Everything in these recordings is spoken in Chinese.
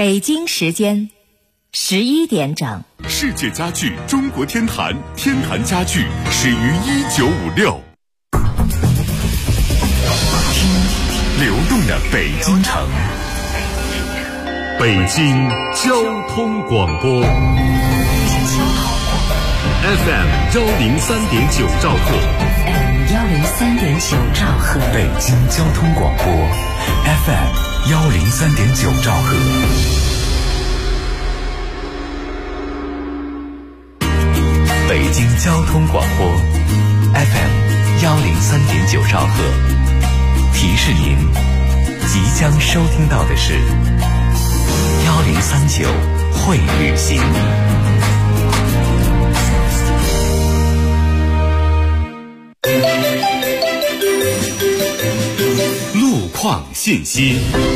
北京时间11点整。 世界家具中国天坛，天坛家具始于1956。听流动的北京城，北京交通广播 FM 103.9兆赫 103.9兆赫， 北京交通广播 FM 103.9兆赫。北京交通广播 FM 103.9兆赫，提示您即将收听到的是1039会旅行。路况信息。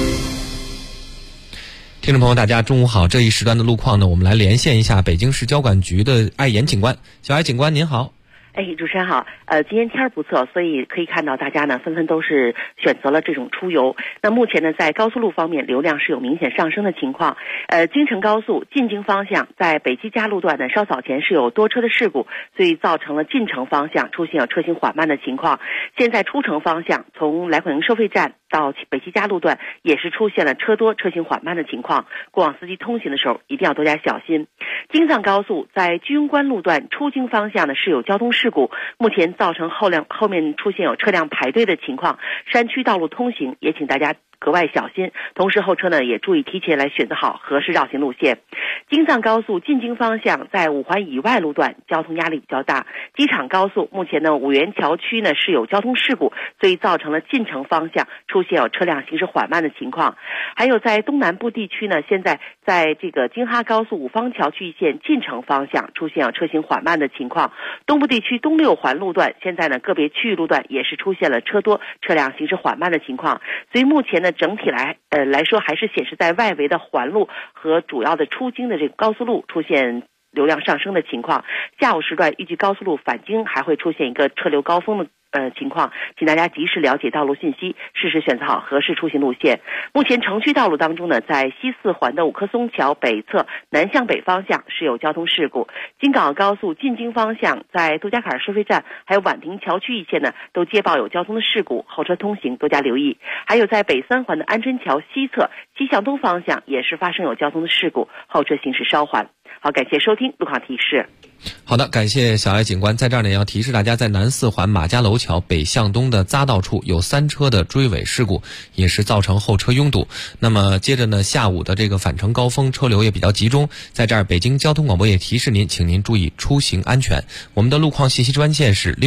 听众朋友大家中午好，这一时段的路况呢，我们来连线一下北京市交管局的艾岩警官。小艾警官您好。 主持人好，今天天儿不错，所以可以看到大家呢纷纷都是选择了这种出游。那目前呢，在高速路方面，流量是有明显上升的情况。京承高速进京方向在北七家路段呢，稍早前是有多车的事故，所以造成了进城方向出现了车行缓慢的情况。现在出城方向，从来广营收费站到北七家路段也是出现了车多车行缓慢的情况，过往司机通行的时候一定要多加小心。京藏高速在居庸关路段出京方向呢是有交通事故，目前造成后面出现有车辆排队的情况，山区道路通行也请大家格外小心，同时后车呢也注意提前来选择好合适绕行路线。京藏高速进京方向在五环以外路段交通压力比较大，机场高速目前呢五原桥区呢是有交通事故，所以造成了进城方向出现有车辆行驶缓慢的情况。还有在东南部地区呢，现在在这个京哈高速五方桥区一线进城方向出现有车行缓慢的情况。东部地区东六环路段现在呢个别区域路段也是出现了车多车辆行驶缓慢的情况，所以目前呢整体来说还是显示在外围的环路和主要的出京的这个高速路出现流量上升的情况。下午时段预计高速路返京还会出现一个车流高峰的情况，请大家及时了解道路信息，适时选择好合适出行路线。目前城区道路当中呢，在西四环的五棵松桥北侧南向北方向是有交通事故，京港澳高速进京方向在杜家坎收费站还有宛亭桥区一线呢都接报有交通的事故，后车通行多加留意。还有在北三环的安贞桥西侧西向东方向也是发生有交通的事故，后车行驶稍缓。好，感谢收听路况提示。 好的，感谢小艾警官。在这儿呢，也要提示大家，在南四环马家楼桥北向东的匝道处有3车的追尾事故，也是造成后车拥堵。那么接着呢，下午的这个返程高峰车流也比较集中，在这儿北京交通广播也提示您，请您注意出行安全。我们的路况信息专线是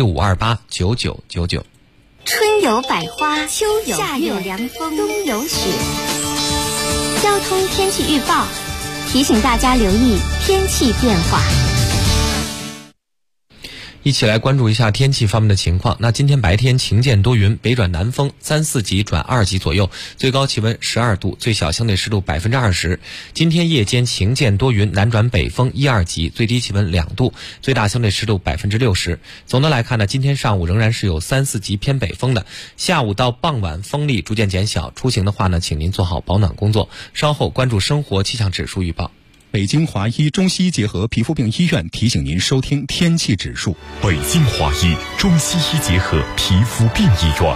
65289999。 春有百花，秋有夏有凉风，冬有雪。交通天气预报提醒大家留意天气变化。 一起来关注一下天气方面的情况。那今天白天晴间多云，北转南风3、4级转2级左右，最高气温12度，最小相对湿度20%。今天夜间晴间多云，南转北风1、2级，最低气温2度，最大相对湿度60%。总的来看呢，今天上午仍然是有3、4级偏北风的，下午到傍晚风力逐渐减小，出行的话呢，请您做好保暖工作。稍后关注生活气象指数预报。 北京华医中西医结合皮肤病医院提醒您收听天气指数。 北京华医中西医结合皮肤病医院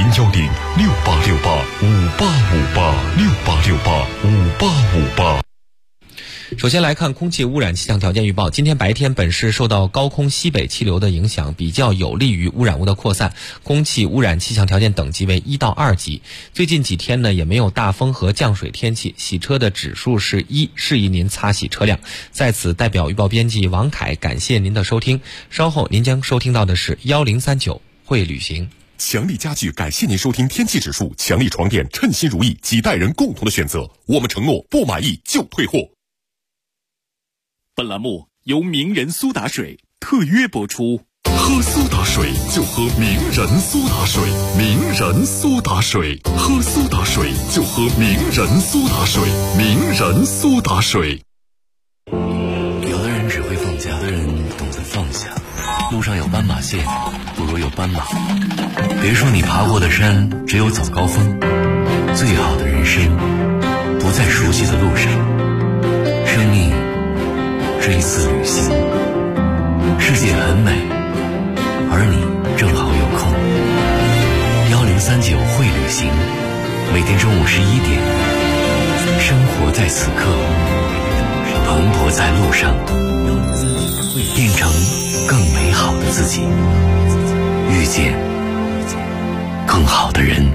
，0106868585858，68685858。 首先来看空气污染气象条件预报。今天白天本市受到高空西北气流的影响，比较有利于污染物的扩散，空气污染气象条件等级为1到2级。最近几天呢，也没有大风和降水天气，洗车的指数是1，适宜您擦洗车辆。在此代表预报编辑王凯感谢您的收听，稍后您将收听到的是1039会旅行。 强力家具感谢您收听天气指数，强力床垫称心如意，几代人共同的选择，我们承诺不满意就退货。 本栏目由名人苏打水特约播出。 喝苏打水就喝名人苏打水，名人苏打水，喝苏打水就喝名人苏打水，名人苏打水。 有的人只会放假，有的人懂得放下。路上有斑马线，不如有斑马。别说你爬过的山只有早高峰，最好的人生不不再熟悉的路上。生命是一次旅行，世界很美，而你正好有空。1039会旅行，每天中午11点，生活在此刻，蓬勃在路上，变成更美好的自己，遇见更好的人。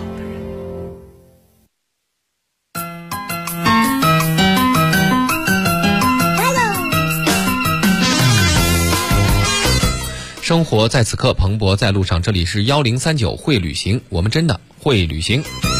生活在此刻，蓬勃在路上。这里是1039会旅行，我们真的会旅行。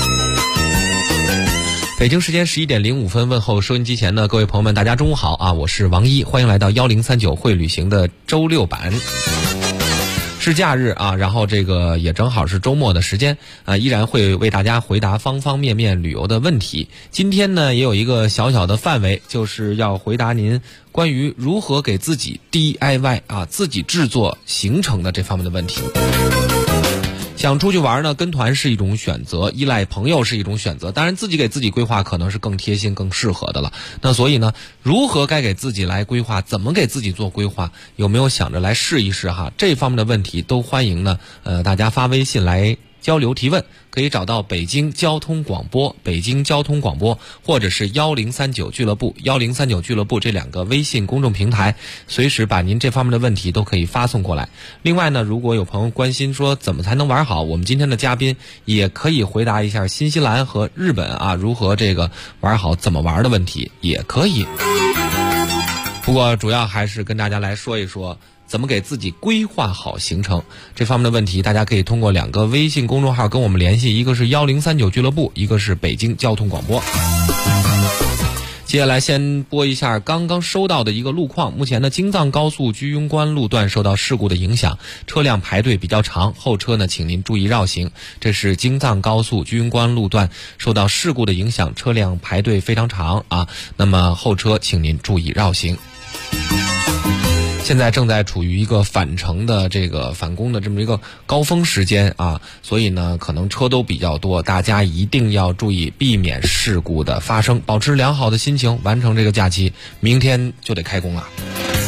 北京时间11点05分，问候收音机前的各位朋友们，大家中午好啊！我是王一，欢迎来到1039会旅行的周六版。是假日啊，然后这个也正好是周末的时间啊，依然会为大家回答方方面面旅游的问题。今天呢，也有一个小小的范围，就是要回答您关于如何给自己 DIY 啊，自己制作行程的这方面的问题。想出去玩呢，跟团是一种选择，依赖朋友是一种选择，当然自己给自己规划可能是更贴心更适合的了。那所以呢，如何该给自己来规划，怎么给自己做规划，有没有想着来试一试哈？这方面的问题都欢迎呢大家发微信来交流提问，可以找到北京交通广播、北京交通广播，或者是1039俱乐部、1039俱乐部这两个微信公众平台，随时把您这方面的问题都可以发送过来。另外呢，如果有朋友关心说怎么才能玩好，我们今天的嘉宾也可以回答一下新西兰和日本啊如何这个玩好怎么玩的问题，也可以。不过主要还是跟大家来说一说怎么给自己规划好行程这方面的问题，大家可以通过两个微信公众号跟我们联系，一个是1039俱乐部，一个是北京交通广播。接下来先播一下刚刚收到的一个路况。目前呢，京藏高速居庸关路段受到事故的影响，车辆排队比较长，后车呢请您注意绕行。这是京藏高速居庸关路段受到事故的影响，车辆排队非常长啊，那么后车请您注意绕行。现在正在处于一个返程的这个返工的这么一个高峰时间啊，所以呢可能车都比较多，大家一定要注意避免事故的发生，保持良好的心情，完成这个假期，明天就得开工了。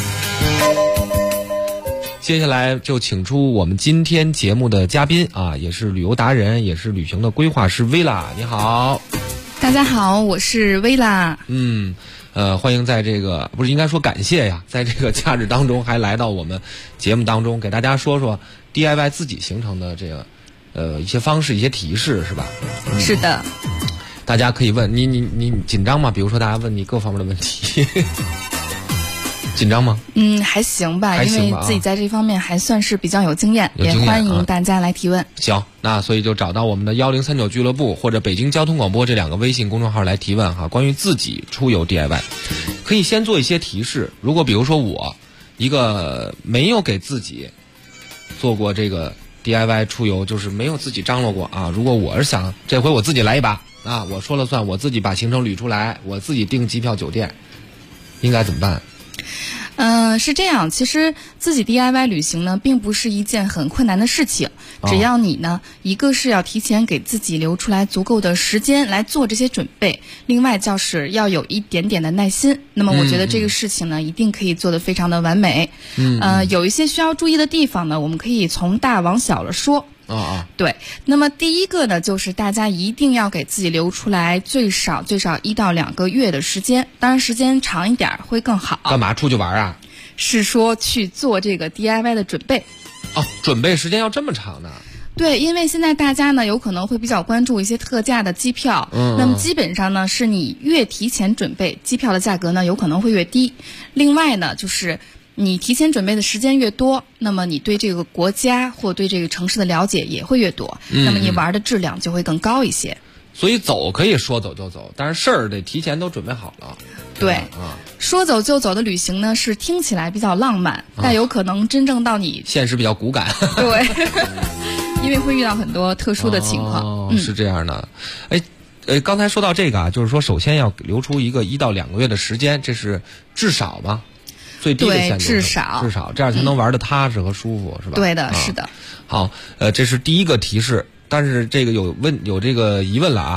接下来就请出我们今天节目的嘉宾啊，也是旅游达人，也是旅行的规划师薇拉，你好。 大家好，我是薇拉。 欢迎在这个不是应该说感谢呀，在这个假日当中还来到我们节目当中，给大家说说 DIY 自己行程的这个一些方式、一些提示，是吧？ 是的。 大家可以问你紧张吗？比如说大家问你各方面的问题。紧张吗？ 还行吧，因为自己在这方面还算是比较有经验，也欢迎大家来提问。 行，那所以就找到我们的1039俱乐部或者北京交通广播这两个微信公众号来提问哈。关于自己出游 DIY， 可以先做一些提示。如果比如说我一个没有给自己做过这个 DIY 出游，就是没有自己张罗过啊。如果我是想这回我自己来一把啊，我说了算，我自己把行程捋出来，我自己订机票酒店，应该怎么办？ 是这样，其实自己 DIY 旅行呢，并不是一件很困难的事情。只要你呢，一个是要提前给自己留出来足够的时间来做这些准备，另外就是要有一点点的耐心。那么我觉得这个事情呢，一定可以做得非常的完美。有一些需要注意的地方呢，我们可以从大往小了说。对，那么第一个呢，就是大家一定要给自己留出来最少1到2个月的时间，当然时间长一点会更好。 干嘛出去玩啊？ 是说去做这个 DIY 的准备。 准备时间要这么长呢？ 对，因为现在大家呢有可能会比较关注一些特价的机票，那么基本上呢是你越提前准备，机票的价格呢有可能会越低。另外呢就是你提前准备的时间越多，那么你对这个国家或对这个城市的了解也会越多，那么你玩的质量就会更高一些。 所以走可以说走就走，但是事儿得提前都准备好了。 对，说走就走的旅行呢，是听起来比较浪漫，但有可能真正到你现实比较骨感。 对，因为会遇到很多特殊的情况。 是这样的。刚才说到这个啊，就是说首先要留出一个1到2个月的时间，这是至少吧。最低的限度，至少这样才能玩得踏实和舒服，是吧？ 对的，是的。 好，这是第一个提示。但是这个有这个疑问了啊，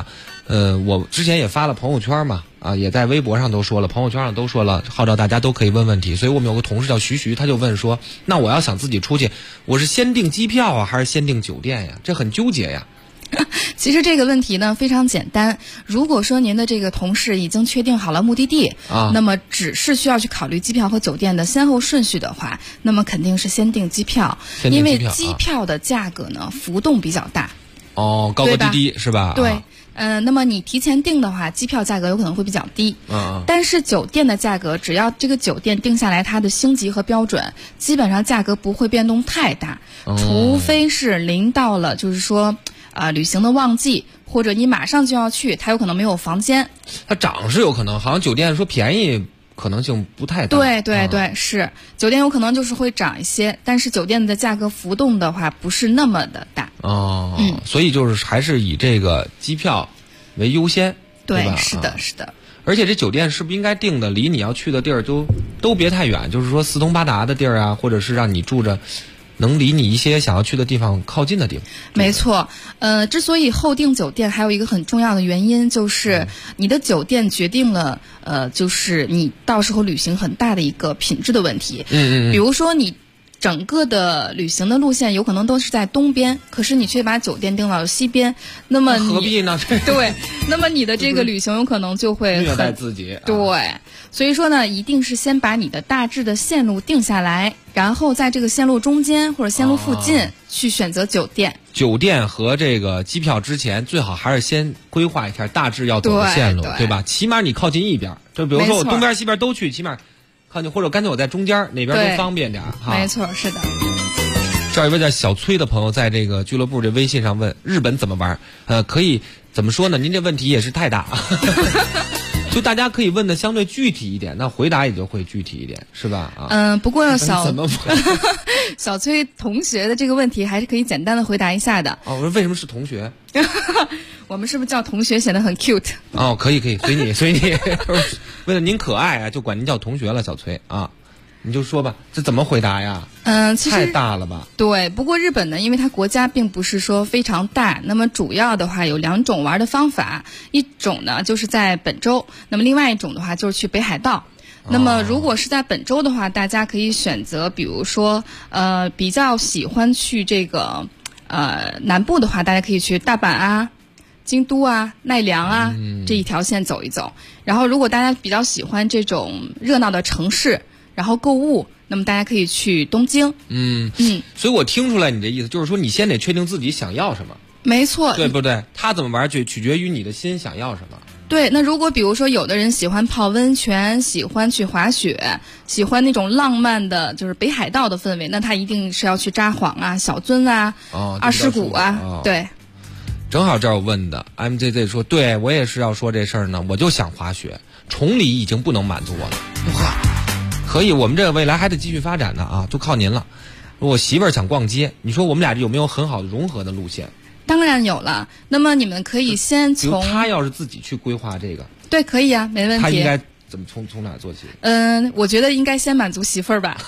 我之前也发了朋友圈嘛，也在微博上都说了，朋友圈上都说了，号召大家都可以问问题。所以我们有个同事叫徐，他就问说，那我要想自己出去，我是先订机票啊，还是先订酒店呀？这很纠结呀。 其实这个问题呢非常简单，如果说您的这个同事已经确定好了目的地，那么只是需要去考虑机票和酒店的先后顺序的话，那么肯定是先订机票，因为机票的价格呢浮动比较大。 高高低低是吧？ 对。那么你提前订的话，机票价格有可能会比较低。但是酒店的价格，只要这个酒店定下来它的星级和标准，基本上价格不会变动太大，除非是临到了就是说旅行的旺季，或者你马上就要去，它有可能没有房间。 它涨是有可能，好像酒店说便宜可能性不太大。 对，是酒店有可能就是会涨一些，但是酒店的价格浮动的话不是那么的大。 所以就是还是以这个机票为优先，对吧？ 是的。 而且这酒店是不是应该定的离你要去的地儿都别太远，就是说四通八达的地儿啊，或者是让你住着能离你一些想要去的地方靠近的地方。 没错，之所以后订酒店，还有一个很重要的原因就是你的酒店决定了就是你到时候旅行很大的一个品质的问题。比如说你整个的旅行的路线有可能都是在东边，可是你却把酒店定到了西边，那么何必呢？ 对，那么你的这个旅行有可能就会虐待自己。 对，所以说呢，一定是先把你的大致的线路定下来，然后在这个线路中间或者线路附近去选择酒店。 酒店和这个机票之前，最好还是先规划一下大致要走的线路，对吧？起码你靠近一边，就比如说我东边西边都去，起码靠近，或者干脆我在中间，哪边都方便点哈。 没错，是的。 这儿有一位叫小崔的朋友在这个俱乐部这微信上问日本怎么玩，可以怎么说呢？您这问题也是太大，就大家可以问的相对具体一点，那回答也就会具体一点，是吧？ 不过怎么小崔同学的这个问题还是可以简单的回答一下的。 我说为什么是同学？ 我们是不是叫同学显得很 cute？ 可以，随你。为了您可爱啊，就管您叫同学了，小崔啊。你就说吧，这怎么回答呀？ 其实太大了吧？ 对，不过日本呢，因为它国家并不是说非常大，那么主要的话有2种玩的方法，一种呢就是在本州，那么另外一种的话就是去北海道。那么如果是在本州的话，大家可以选择，比如说比较喜欢去这个南部的话，大家可以去大阪啊、京都啊、奈良啊这一条线走一走。然后如果大家比较喜欢这种热闹的城市，然后购物，那么大家可以去东京。 所以我听出来你的意思就是说，你先得确定自己想要什么。 没错， 对不对？他怎么玩取决于你的心想要什么。 对，那如果比如说有的人喜欢泡温泉，喜欢去滑雪，喜欢那种浪漫的就是北海道的氛围，那他一定是要去札幌啊、小樽啊、二世谷啊。对， 正好这儿我问的 MJZ 说，对我也是要说这事儿呢，我就想滑雪，崇礼已经不能满足我了。哇，可以，我们这个未来还得继续发展呢就靠您了。我媳妇儿想逛街，你说我们俩有没有很好的融合的路线？ 当然有了，那么你们可以先从他要是自己去规划这个， 对，可以啊，没问题。 他应该怎么从哪做起？ 我觉得应该先满足媳妇儿吧。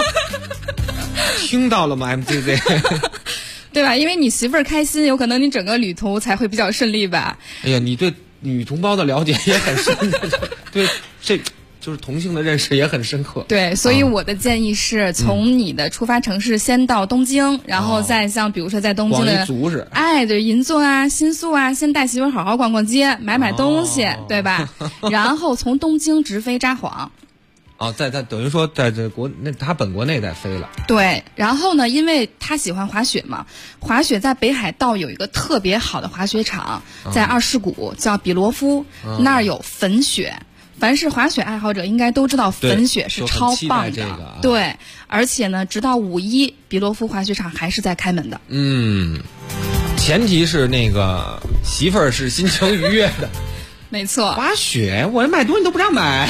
听到了吗 ？MJZ， 对吧？因为你媳妇儿开心，有可能你整个旅途才会比较顺利吧。 哎呀，你对女同胞的了解也很深，对这。就是同性的认识也很深刻。 对，所以我的建议是从你的出发城市先到东京，然后再像比如说在东京的对银座啊、新宿啊，先带媳妇好好逛逛街，买东西，对吧？然后从东京直飞札幌。 在等于说在这他本国内再飞了。 对，然后呢，因为他喜欢滑雪嘛，滑雪在北海道有一个特别好的滑雪场，在二世谷叫比罗夫，那儿有粉雪。凡是滑雪爱好者应该都知道粉雪是超棒的，对，而且呢，直到5·1，比罗夫滑雪场还是在开门的。 前提是那个媳妇儿是心情愉悦的。 没错。 滑雪，我买东西都不让买。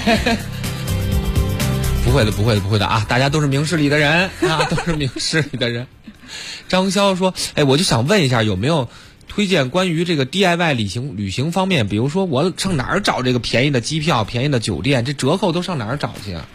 不会的啊！大家都是明事理的人啊，都是明事理的人。张潇说：“我就想问一下，有没有推荐关于这个 DIY 旅行方面，比如说我上哪儿找这个便宜的机票、便宜的酒店，这折扣都上哪儿找去啊？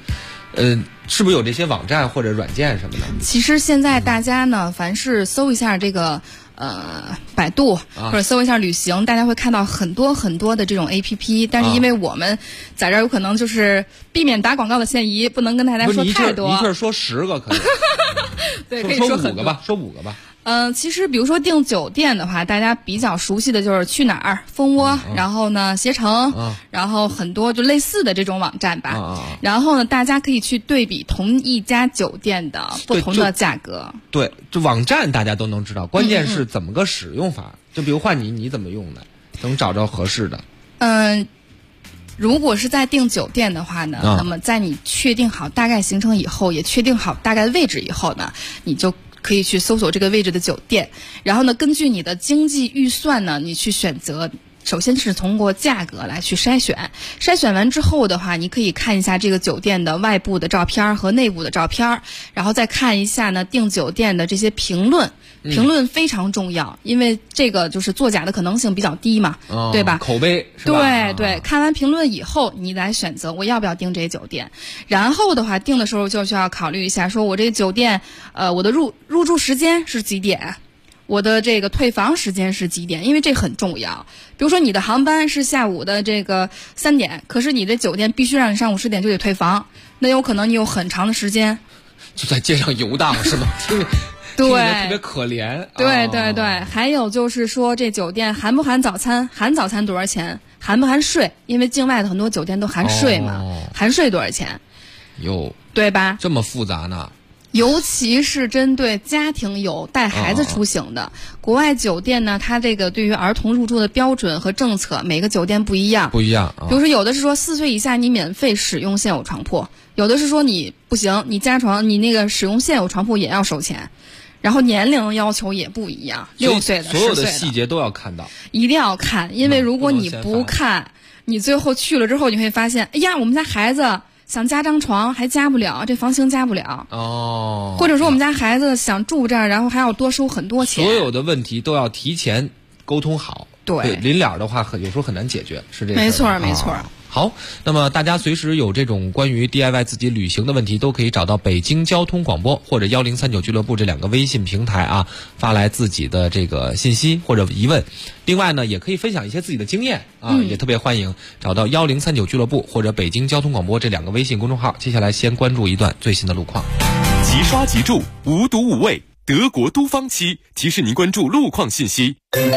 是不是有这些网站或者软件什么的？ 其实现在大家呢，凡是搜一下这个百度或者搜一下旅行，大家会看到很多很多的这种 APP， 但是因为我们在这儿有可能就是避免打广告的嫌疑，不能跟大家说太多。 你一气儿说10个可以？ 对，可以说 5个吧，说5个吧。 其实比如说订酒店的话，大家比较熟悉的就是去哪儿、蜂窝，然后呢携程，然后很多就类似的这种网站吧。然后呢，大家可以去对比同一家酒店的不同的价格。 对，这网站大家都能知道，关键是怎么个使用法。就比如换你怎么用的，能找着合适的。 如果是在订酒店的话呢，那么在你确定好大概行程以后，也确定好大概位置以后呢，你就可以去搜索这个位置的酒店，然后呢，根据你的经济预算呢，你去选择。首先是通过价格来去筛选完之后的话，你可以看一下这个酒店的外部的照片和内部的照片，然后再看一下呢订酒店的这些评论非常重要，因为这个就是作假的可能性比较低嘛，对吧？ 口碑是吧？ 对，看完评论以后，你来选择我要不要订这酒店。然后的话，订的时候就需要考虑一下，说我这个酒店，我的入住时间是几点？我的这个退房时间是几点？因为这很重要。比如说你的航班是下午的这个3点，可是你的酒店必须让你上午10点就得退房，那有可能你有很长的时间就在街上游荡是吗？ 对， 特别可怜。 对，还有就是说这酒店含不含早餐？含早餐多少钱？含不含税？因为境外的很多酒店都含税嘛，含税多少钱？对吧？ 这么复杂呢？ 尤其是针对家庭有带孩子出行的，国外酒店呢，它这个对于儿童入住的标准和政策，每个酒店不一样。比如说，有的是说4岁以下你免费使用现有床铺，有的是说你不行，你加床，你那个使用现有床铺也要收钱。然后年龄要求也不一样，6岁的、10岁的， 所有的细节都要看到， 一定要看，因为如果你不看，你最后去了之后，你会发现，哎呀，我们家孩子想加张床还加不了，这房型加不了或者说我们家孩子想住这儿，然后还要多收很多钱。 所有的问题都要提前沟通好，对，临了的话有时候很难解决，是这个。 没错。 好，那么大家随时有这种关于 DIY 自己旅行的问题，都可以找到北京交通广播或者1039俱乐部这2个微信平台发来自己的这个信息或者疑问。另外呢，也可以分享一些自己的经验也特别欢迎找到1039俱乐部或者北京交通广播这2个微信公众号。接下来先关注一段最新的路况。 即刷即住，无毒无味，德国都芳漆提示您关注路况信息。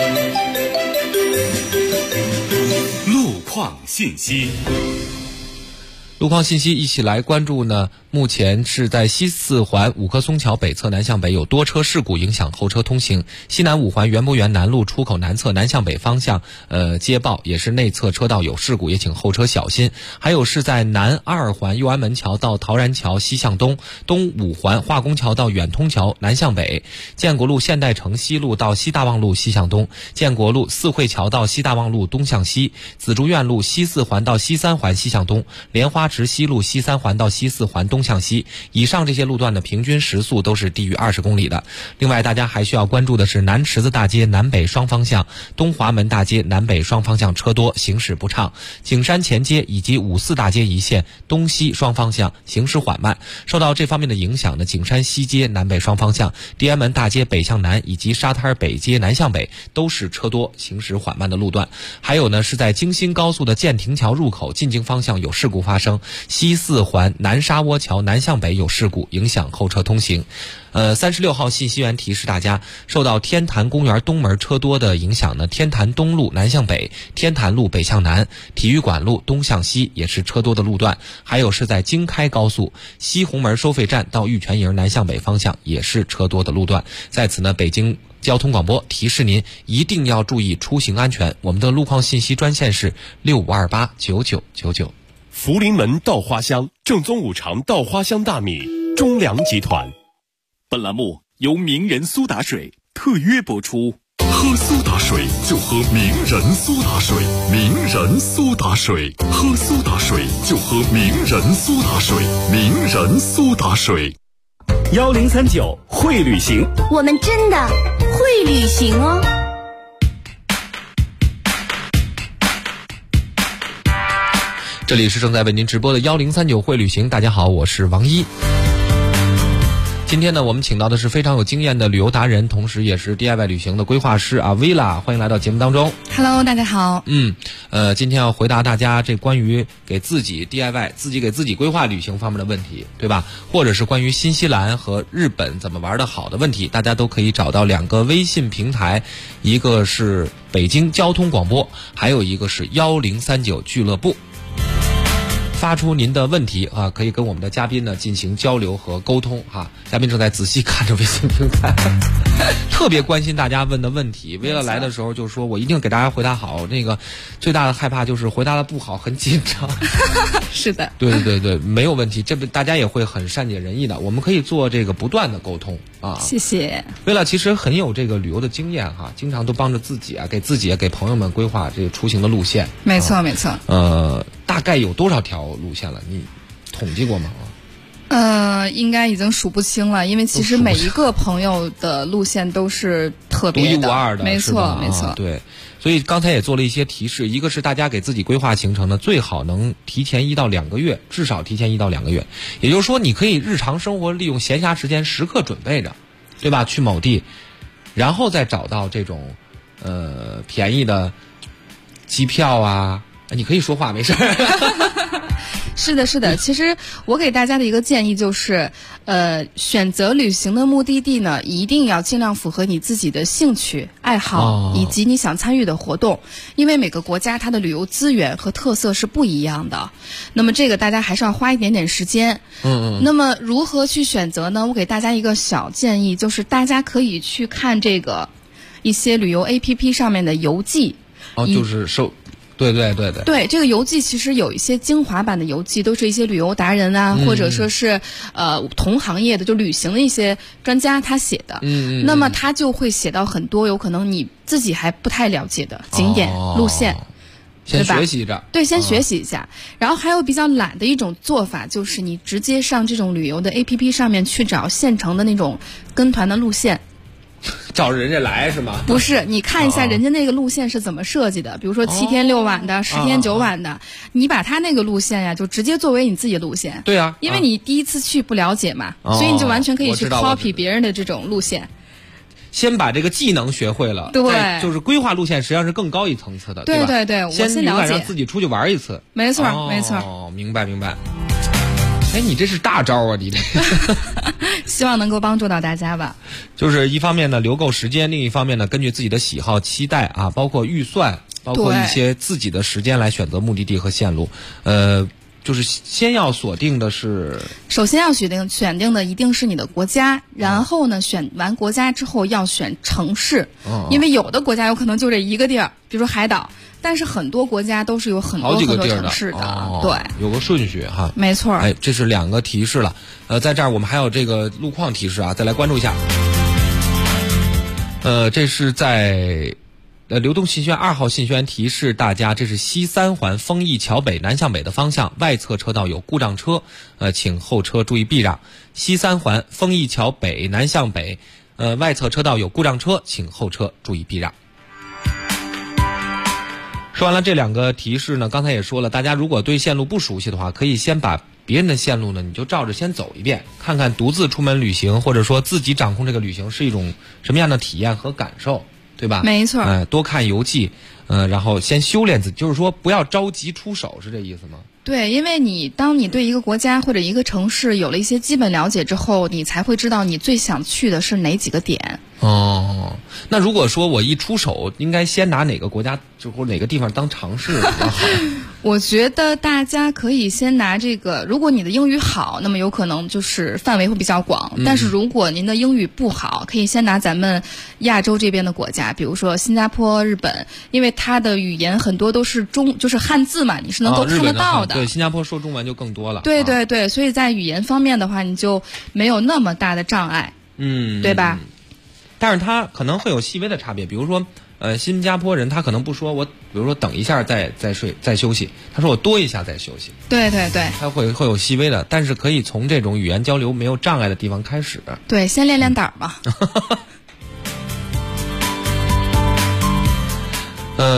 路况信息， 一起来关注呢。目前是在西4环五棵松桥北侧南向北有多车事故影响后车通行，西南5环园博园南路出口南侧南向北方向接报也是内侧车道有事故，也请后车小心。还有是在南2环右安门桥到陶然桥西向东，东5环化工桥到远通桥南向北，建国路现代城西路到西大望路西向东，建国路四惠桥到西大望路东向西，紫竹院路西4环到西3环西向东，莲花池西路西3环到西4环东向西。以上这些路段的平均时速都是低于20公里的。另外大家还需要关注的是南池子大街南北双方向、东华门大街南北双方向车多，行驶不畅，景山前街以及5-4大街一线东西双方向行驶缓慢。受到这方面的影响呢，景山西街南北双方向、地安门大街北向南以及沙滩北街南向北都是车多行驶缓慢的路段。还有呢，是在京新高速的建亭桥入口进京方向有事故发生，西4环南沙窝桥南向北有事故，影响后车通行。36号信息源提示大家，受到天坛公园东门车多的影响呢，天坛东路南向北、天坛路北向南、体育馆路东向西也是车多的路段。还有是在京开高速西红门收费站到玉泉营南向北方向也是车多的路段。在此呢，北京交通广播提示您一定要注意出行安全。我们的路况信息专线是65289999。 福临门稻花香，正宗五常稻花香大米，中粮集团。本栏目由名人苏打水特约播出。 喝苏打水就喝名人苏打水，名人苏打水，喝苏打水就喝名人苏打水，名人苏打水。 1039会旅行， 我们真的会旅行哦。 这里是正在为您直播的1039会旅行，大家好，我是王一。今天呢，我们请到的是非常有经验的旅游达人，同时也是 DIY 旅行的规划师啊 Villa， 欢迎来到节目当中。 Hello， 大家好。 今天要回答大家这关于给自己 DIY 自己给自己规划旅行方面的问题，对吧？或者是关于新西兰和日本怎么玩得好的问题，大家都可以找到2个微信平台，一个是北京交通广播，还有一个是1039俱乐部。发出您的问题啊，可以跟我们的嘉宾呢进行交流和沟通哈。嘉宾正在仔细看着微信平台，特别关心大家问的问题。为了来的时候就说我一定给大家回答好，那个最大的害怕就是回答的不好，很紧张。 是的， 对，没有问题，这大家也会很善解人意的。我们可以做这个不断的沟通啊。 谢谢。 为了其实很有这个旅游的经验哈，经常都帮着自己啊，给自己给朋友们规划这个出行的路线。 没错，没错。 大概有多少条路线了？你统计过吗？ 应该已经数不清了，因为其实每一个朋友的路线都是特别的、 独一无二的， 没错，没错。 对，所以刚才也做了一些提示，一个是大家给自己规划行程呢，最好能提前1到2个月，至少提前1到2个月。也就是说，你可以日常生活利用闲暇时间时刻准备着，对吧？去某地，然后再找到这种便宜的机票啊。你可以说话，没事。 是的，是的。其实我给大家的一个建议就是，选择旅行的目的地呢，一定要尽量符合你自己的兴趣爱好以及你想参与的活动，因为每个国家它的旅游资源和特色是不一样的。那么这个大家还是要花一点点时间。那么如何去选择呢？我给大家一个小建议，就是大家可以去看这个一些旅游 APP 上面的游记。 就是对， 这个游记其实有一些精华版的游记，都是一些旅游达人啊，或者说是同行业的就旅行的一些专家他写的。那么他就会写到很多有可能你自己还不太了解的景点、路线。 先学习着， 对，先学习一下。然后还有比较懒的一种做法，就是你直接上这种旅游的 APP 上面去找现成的那种跟团的路线。 找人家来是吗？ 不是，你看一下人家那个路线是怎么设计的，比如说7天6晚的、10天9晚的，你把他那个路线呀，就直接作为你自己的路线。 对啊， 因为你第一次去不了解嘛，所以你就完全可以去 copy 别人的这种路线。 先把这个技能学会了， 对， 就是规划路线实际上是更高一层次的， 对吧？ 对，我先了解， 让自己出去玩一次。 没错，没错。 哦，明白。哎，你这是大招啊！你这希望能够帮助到大家吧。 就是一方面呢留够时间，另一方面呢根据自己的喜好、期待啊，包括预算，包括一些自己的时间来选择目的地和线路。就是先要锁定的是， 首先要选定的一定是你的国家，然后呢选完国家之后要选城市，因为有的国家有可能就这一个地儿，比如说海岛。但是很多国家都是有很多城市的，对，有个顺序哈， 没错。 哎，这是2个提示了。在这儿我们还有这个路况提示啊，再来关注一下。这是在流动信息2号信息员提示大家，这是西3环丰益桥北南向北的方向，外侧车道有故障车，请后车注意避让。西3环丰益桥北南向北，外侧车道有故障车，请后车注意避让。说完了这2个提示呢，刚才也说了，大家如果对线路不熟悉的话，可以先把别人的线路呢，你就照着先走一遍，看看独自出门旅行或者说自己掌控这个旅行是一种什么样的体验和感受，对吧？ 没错。 多看游记，然后先修炼自己，就是说不要着急出手，是这意思吗？ 对，因为当你对一个国家或者一个城市有了一些基本了解之后，你才会知道你最想去的是哪几个点。 那如果说我一出手，应该先拿哪个国家或者哪个地方当尝试比较好？ 我觉得大家可以先拿这个，如果你的英语好，那么有可能就是范围会比较广。但是如果您的英语不好，可以先拿咱们亚洲这边的国家，比如说新加坡、日本，因为它的语言很多都是就是汉字嘛，你是能够看得到的。 对，新加坡说中文就更多了。 对，所以在语言方面的话，你就没有那么大的障碍。对吧？ 但是它可能会有细微的差别，比如说，新加坡人他可能不说我，比如说等一下再睡再休息，他说我多一下再休息。 对， 他会有细微的，但是可以从这种语言交流没有障碍的地方开始。 对，先练胆嘛。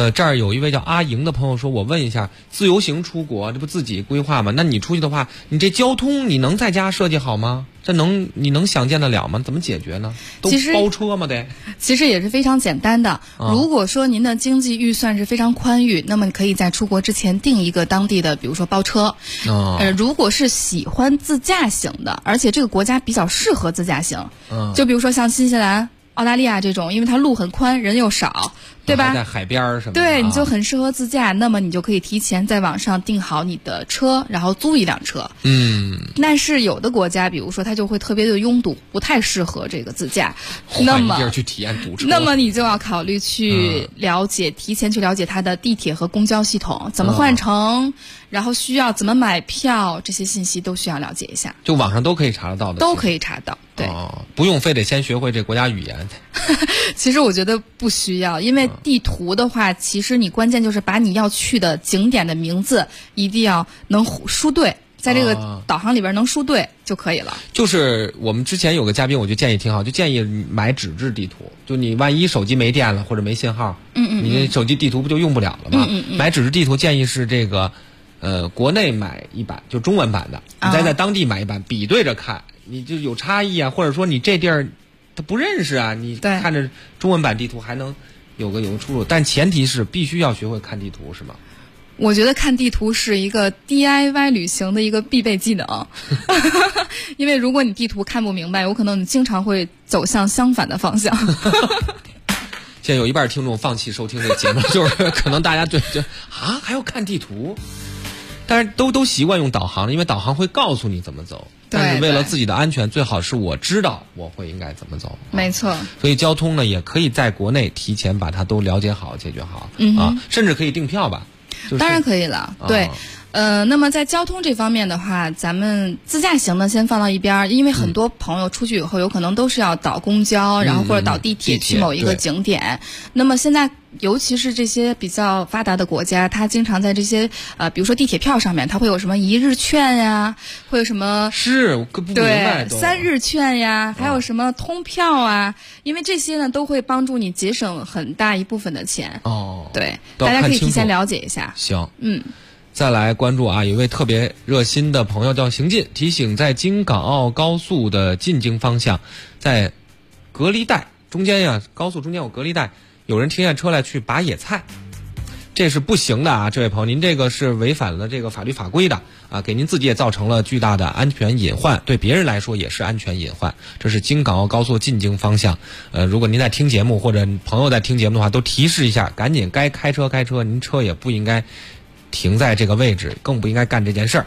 这儿有一位叫阿莹的朋友说，我问一下，自由行出国这不自己规划吗？那你出去的话，你这交通你能在家设计好吗？你能想见得了吗？怎么解决呢？都包车吗？得， 其实也是非常简单的。如果说您的经济预算是非常宽裕，那么可以在出国之前订一个当地的，比如说包车。如果是喜欢自驾型的，而且这个国家比较适合自驾型，就比如说像新西兰、澳大利亚这种，因为它路很宽，人又少，对吧？ 在海边什么的， 对，你就很适合自驾。那么你就可以提前在网上订好你的车，然后租一辆车。但是有的国家，比如说它就会特别的拥堵，不太适合这个自驾。那么换一地儿去体验堵车。 那么你就要考虑去了解，提前去了解它的地铁和公交系统怎么换乘，然后需要怎么买票，这些信息都需要了解一下。 就网上都可以查得到的。 都可以查到。对， 不用非得先学会这国家语言。 其实我觉得不需要，因为地图的话，其实你关键就是把你要去的景点的名字一定要能输对，在这个导航里边能输对就可以了。 就是我们之前有个嘉宾，我就建议挺好，就建议买纸质地图。就你万一手机没电了或者没信号，你这手机地图不就用不了了吗？买纸质地图建议是这个，国内买一版，就中文版的，你再在当地买一版，比对着看。你就有差异啊，或者说你这地儿他不认识啊，你看着中文版地图还能有个出入，但前提是必须要学会看地图，是吗？ 我觉得看地图是一个 DIY 旅行的一个必备技能，因为如果你地图看不明白，有可能你经常会走向相反的方向。 现在有一半听众放弃收听这个节目，就是可能大家就还要看地图，但是都习惯用导航，因为导航会告诉你怎么走。但是为了自己的安全，最好是我知道我会应该怎么走。 没错。 所以交通呢，也可以在国内提前把它都了解好、解决好甚至可以订票吧。 当然可以了，对。那么在交通这方面的话，咱们自驾行呢先放到一边，因为很多朋友出去以后有可能都是要倒公交，然后或者倒地铁去某一个景点。那么现在尤其是这些比较发达的国家，它经常在这些比如说地铁票上面，它会有什么1日券呀，会有什么我不明白对3日券呀，还有什么通票啊，因为这些呢都会帮助你节省很大一部分的钱。对，大家可以提前了解一下。 行，再来关注有一位特别热心的朋友叫行进，提醒在京港澳高速的进京方向，在隔离带中间高速中间有隔离带，有人停下车来去拔野菜，这是不行的啊！这位朋友，您这个是违反了这个法律法规的给您自己也造成了巨大的安全隐患，对别人来说也是安全隐患。这是京港澳高速进京方向，如果您在听节目或者朋友在听节目的话，都提示一下，赶紧该开车，您车也不应该停在这个位置，更不应该干这件事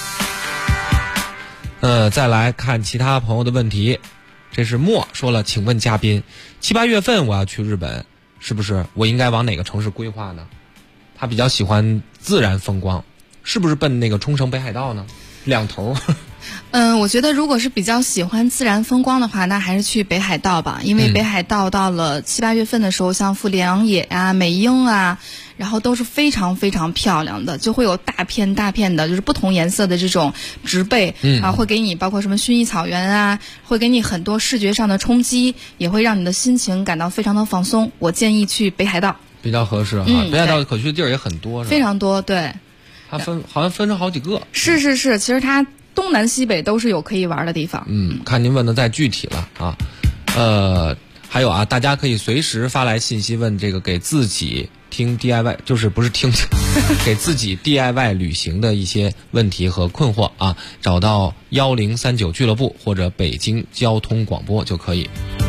儿。再来看其他朋友的问题，这是莫说了，请问嘉宾，7、8月份我要去日本，是不是我应该往哪个城市规划呢？他比较喜欢自然风光，是不是奔那个冲绳北海道呢？两头。 我觉得如果是比较喜欢自然风光的话，那还是去北海道吧，因为北海道到了7、8月份的时候，像富良野啊、美瑛啊，然后都是非常非常漂亮的，就会有大片大片的，就是不同颜色的这种植被，会给你包括什么薰衣草原啊，会给你很多视觉上的冲击，也会让你的心情感到非常的放松。我建议去北海道比较合适北海道可去的地儿也很多， 非常多，对。 它好像分成好几个。 是，其实它东南西北都是有可以玩的地方。 看您问的再具体了还有大家可以随时发来信息问这个给自己听 DIY， 就是不是听给自己 DIY 旅行的一些问题和困惑找到1039俱乐部或者北京交通广播就可以。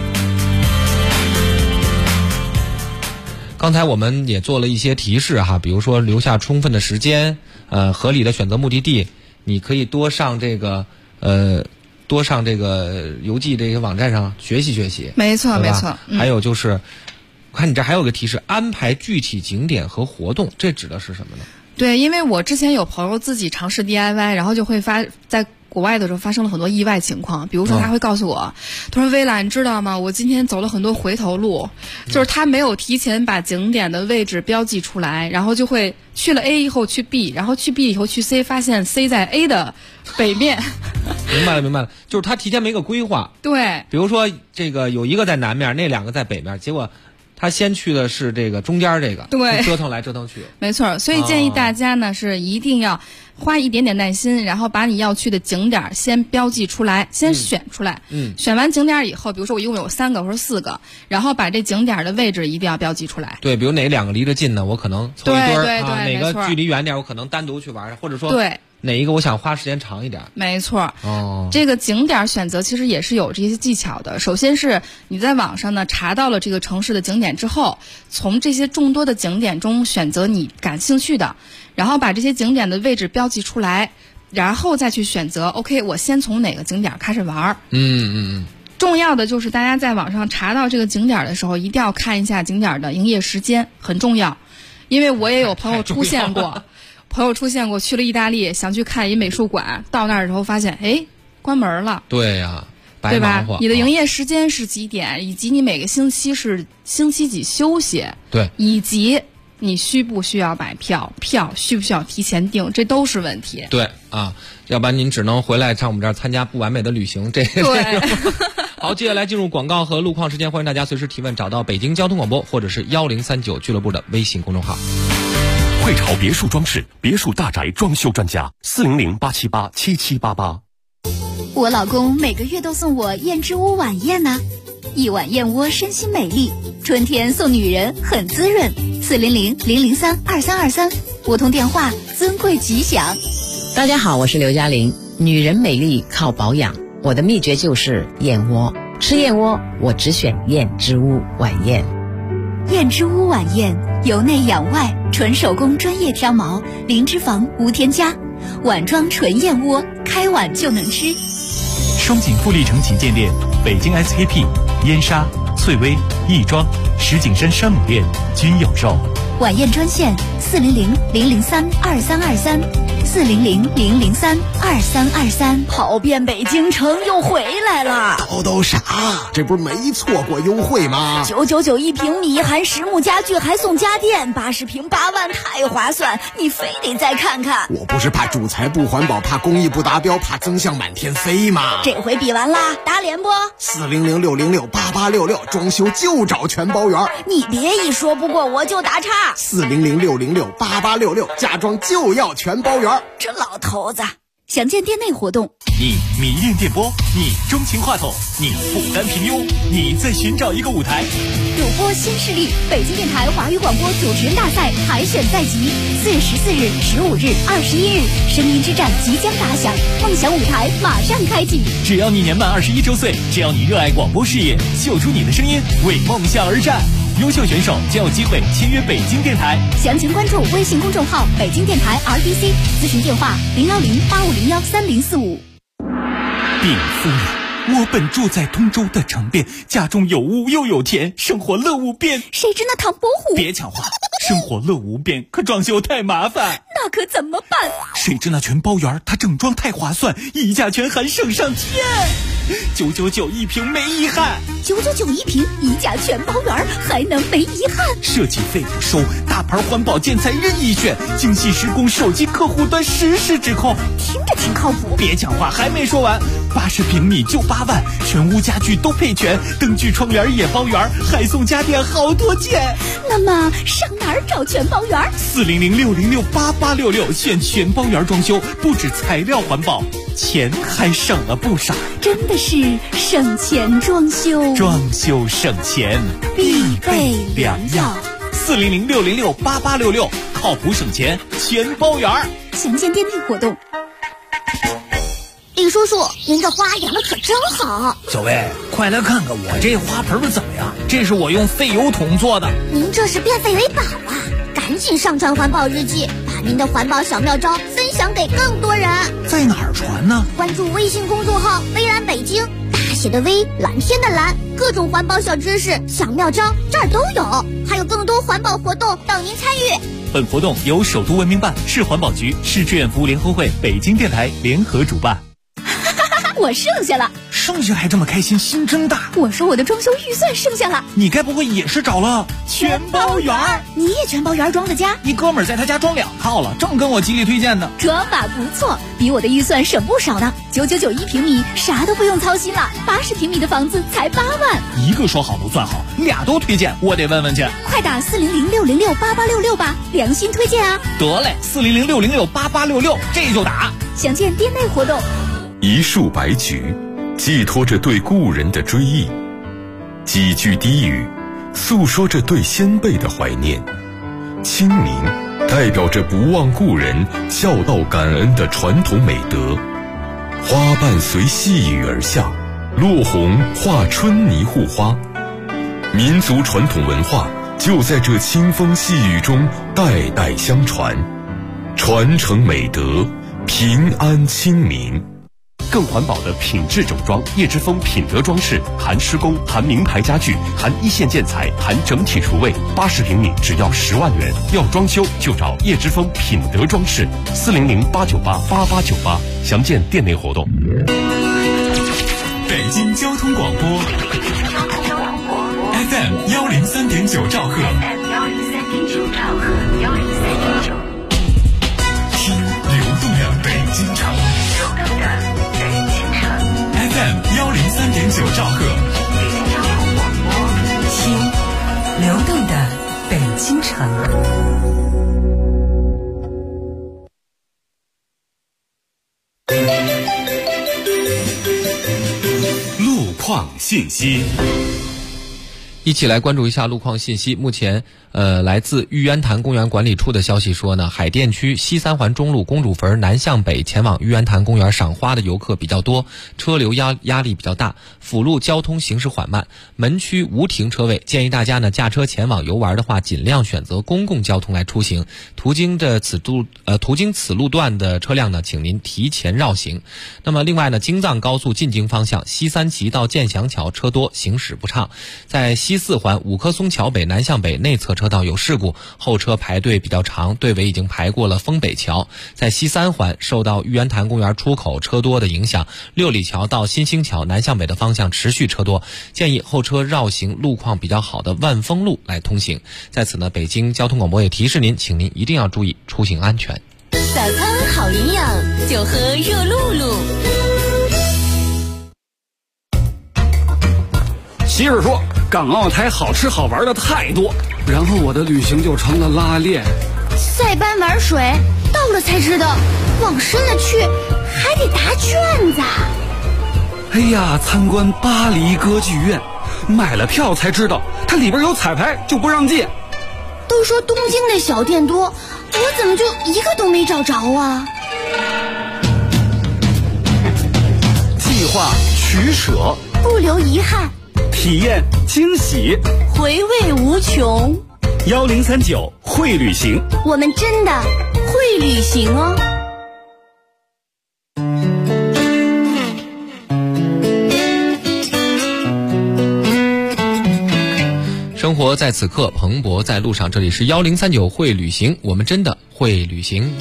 刚才我们也做了一些提示比如说留下充分的时间，合理的选择目的地，你可以多上这个邮寄这些网站上学习学习。 没错。 还有就是，看你这还有个提示，安排具体景点和活动，这指的是什么呢？ 对，因为我之前有朋友自己尝试 DIY， 然后就会在国外的时候发生了很多意外情况。比如说他会告诉我，他说薇拉，你知道吗？我今天走了很多回头路，就是他没有提前把景点的位置标记出来，然后就会去了 A 以后去 B， 然后去 B 以后去 C， 发现 C 在 A 的北面。 明白了，就是他提前没个规划。 对， 比如说这个有一个在南面，那两个在北面，结果他先去的是这个中间这个， 对， 折腾来折腾去。 没错，所以建议大家呢是一定要花一点点耐心，然后把你要去的景点先标记出来，先选出来。选完景点以后，比如说我一共有3个或者4个，然后把这景点的位置一定要标记出来。 对，比如哪2个离着近呢，我可能凑一堆儿啊；哪个距离远点，我可能单独去玩，或者说对。 哪一个我想花时间长一点？ 没错，这个景点选择其实也是有这些技巧的。首先是你在网上呢查到了这个城市的景点之后，从这些众多的景点中选择你感兴趣的，然后把这些景点的位置标记出来，然后再去选择。OK， 我先从哪个景点开始玩？重要的就是大家在网上查到这个景点的时候，一定要看一下景点的营业时间，很重要。因为我也有朋友出现过。去了意大利，想去看一美术馆，到那儿之后发现，关门了。 对呀， 对吧？你的营业时间是几点，以及你每个星期是星期几休息， 对， 以及你需不需要买票，需不需要提前订，这都是问题。 对啊，要不然您只能回来上我们这儿参加不完美的旅行。对。好，接下来进入广告和路况时间，欢迎大家随时提问，找到北京交通广播或者是1039俱乐部的微信公众号。 汇潮别墅装饰，别墅大宅装修专家，400-878-7788。 我老公每个月都送我燕之屋晚宴呢，一碗燕窝身心美丽，春天送女人很滋润。400-003-2323，拨通电话，尊贵吉祥。 大家好，我是刘嘉玲。女人美丽靠保养，我的秘诀就是燕窝。吃燕窝，我只选燕之屋晚宴。 燕之屋晚宴，由内养外，纯手工专业挑毛，零脂肪无添加，碗装纯燕窝，开碗就能吃。 双井富力城旗舰店、北京 SKP、燕莎、翠微、亦庄、石景山山姆店均有售。 晚宴专线400-003-2323，400-003-2323。跑遍北京城又回来了。 都啥？这不是没错过优惠吗 ？999一平米，含实木家具，还送家电，80平8万，太划算！你非得再看看。 我不是怕主材不环保，怕工艺不达标，怕增项满天飞吗？ 这回比完啦，打脸不 ？400-606-8866，装修就找全包圆。 你别一说不过我就打岔。 400-606-8866，家装就要全包圆。 这老头子。详见店内活动。 你迷恋电波，你钟情话筒，你不甘平庸，你在寻找一个舞台。 主播新势力，北京电台华语广播主持人大赛海选在即，4月14日、15日、21日，声音之战即将打响，梦想舞台马上开启。 只要你年满21周岁，只要你热爱广播事业，秀出你的声音，为梦想而战。优秀选手将有机会签约北京电台。 详情关注微信公众号北京电台 RDC， 咨询电话010-8501-3045。 禀夫人，我本住在通州的城边，家中有屋又有田，生活乐无边。 谁知那唐伯虎？ 别抢话，生活乐无边，可装修太麻烦。 那可怎么办？ 谁知那全包圆，它整装太划算，一价全含省上天。999一平没遗憾 ，999一平，一价全包圆，还能没遗憾？ 设计费不收，大牌环保建材任意选，精细施工，手机客户端实时指控， 听着挺靠谱。 别讲话，还没说完，80平米就8万，全屋家具都配全，灯具窗帘也包圆，还送家电好多件。 那么上哪儿找全包圆 ？400-606-8866，选全包圆装修，不止材料环保，钱还省了不少。 真的是省钱装修， 装修省钱必备良药。 400-606-8866，靠谱省钱全包圆。 详见店内活动。李叔叔，您这花养的可真好。 小薇，快来看看我这花盆怎么样？这是我用废油桶做的。 您这是变废为宝啊！赶紧上传环保日记，把您的环保小妙招分享给更多人。 在哪儿传呢？ 关注微信公众号微蓝北京，大写的微，蓝天的蓝，各种环保小知识、小妙招这儿都有，还有更多环保活动等您参与。 本活动由首都文明办、市环保局、市志愿服务联合会、北京电台联合主办。 我剩下了。 剩下还这么开心，心真大。 我说我的装修预算剩下了， 你该不会也是找了全包园？你也全包园装的家？ 一哥们儿在他家装2套了，正跟我极力推荐呢。 装法不错，比我的预算省不少呢。9991平米，啥都不用操心了。80平米的房子才8万。 一个说好不算好，2都推荐，我得问问去。 快打400-606-8866吧，良心推荐啊！ 得嘞，400-606-8866，这就打。 详见店内活动。 一束白菊，寄托着对故人的追忆；几句低语，诉说着对先辈的怀念。清明代表着不忘故人、孝道感恩的传统美德。花瓣随细雨而下，落红化春泥护花。民族传统文化就在这清风细雨中代代相传，传承美德，平安清明。 更环保的品质整装，叶之峰品德装饰，含施工，含名牌家具，含一线建材，含整体厨卫，80平米只要10万元。要装修就找叶之峰品德装饰，400-898-8898，详见店内活动。 北京交通广播 FM 103.9兆赫，听流动的北京城。FM 103.9兆赫， 听流动的北京城。 路况信息。 一起来关注一下路况信息。目前来自玉渊潭公园管理处的消息说呢，海淀区西三环中路公主坟南向北前往玉渊潭公园赏花的游客比较多，车流压力比较大，辅路交通行驶缓慢，门区无停车位，建议大家呢驾车前往游玩的话，尽量选择公共交通来出行。途经此路段的车辆呢，请您提前绕行。那么另外呢，京藏高速进京方向西三旗到建祥桥车多，行驶不畅。在西四环五棵松桥北南向北内侧车道有事故，后车排队比较长，队尾已经排过了丰北桥。在西三环受到玉渊潭公园出口车多的影响，六里桥到新兴桥南向北的方向持续车多，建议后车绕行路况比较好的万丰路来通行。在此呢，北京交通广播也提示您，请您一定要注意出行安全。 早餐好营养，就喝热露露。 媳妇说港澳台好吃好玩的太多，然后我的旅行就成了拉练。 塞班玩水，到了才知道，往深了去还得答卷子。 哎呀，参观巴黎歌剧院，买了票才知道它里边有彩排，就不让进。 都说东京的小店多，我怎么就一个都没找着啊？ 计划取舍， 不留遗憾， 体验惊喜， 回味无穷。 1039会旅行， 我们真的会旅行哦。 生活在此刻，蓬勃在路上。这里是1039会旅行，我们真的会旅行。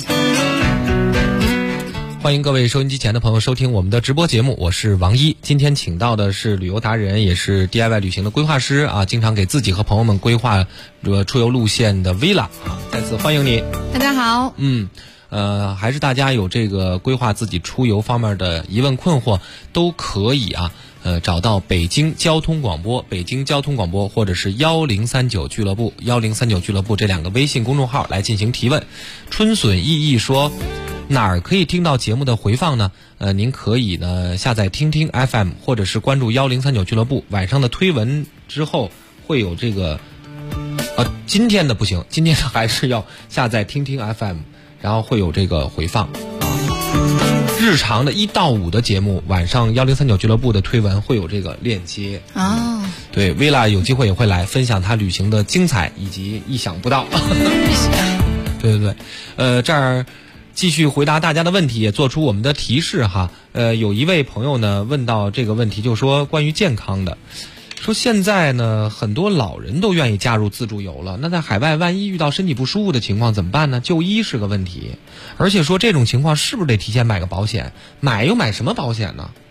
欢迎各位收音机前的朋友收听我们的直播节目，我是王一。今天请到的是旅游达人，也是 DIY 旅行的规划师啊，经常给自己和朋友们规划出游路线的 Villa 啊，再次欢迎你。 大家好。 还是大家有这个规划自己出游方面的疑问困惑，都可以啊。找到北京交通广播、北京交通广播或者是1039俱乐部、1039俱乐部这2个微信公众号来进行提问。春笋意义说，哪儿可以听到节目的回放呢？您可以呢下载听听 FM， 或者是关注1039俱乐部。晚上的推文之后会有这个，今天的不行，今天还是要下载听听 FM， 然后会有这个回放。日常的1到5的节目，晚上1039俱乐部的推文会有这个链接哦。 对，薇拉有机会也会来分享她旅行的精彩以及意想不到。对，这儿继续回答大家的问题，也做出我们的提示哈。有一位朋友呢问到这个问题，就说关于健康的。说现在呢，很多老人都愿意加入自助游了，那在海外万一遇到身体不舒服的情况怎么办呢？就医是个问题，而且说这种情况是不是得提前买个保险？买又买什么保险呢？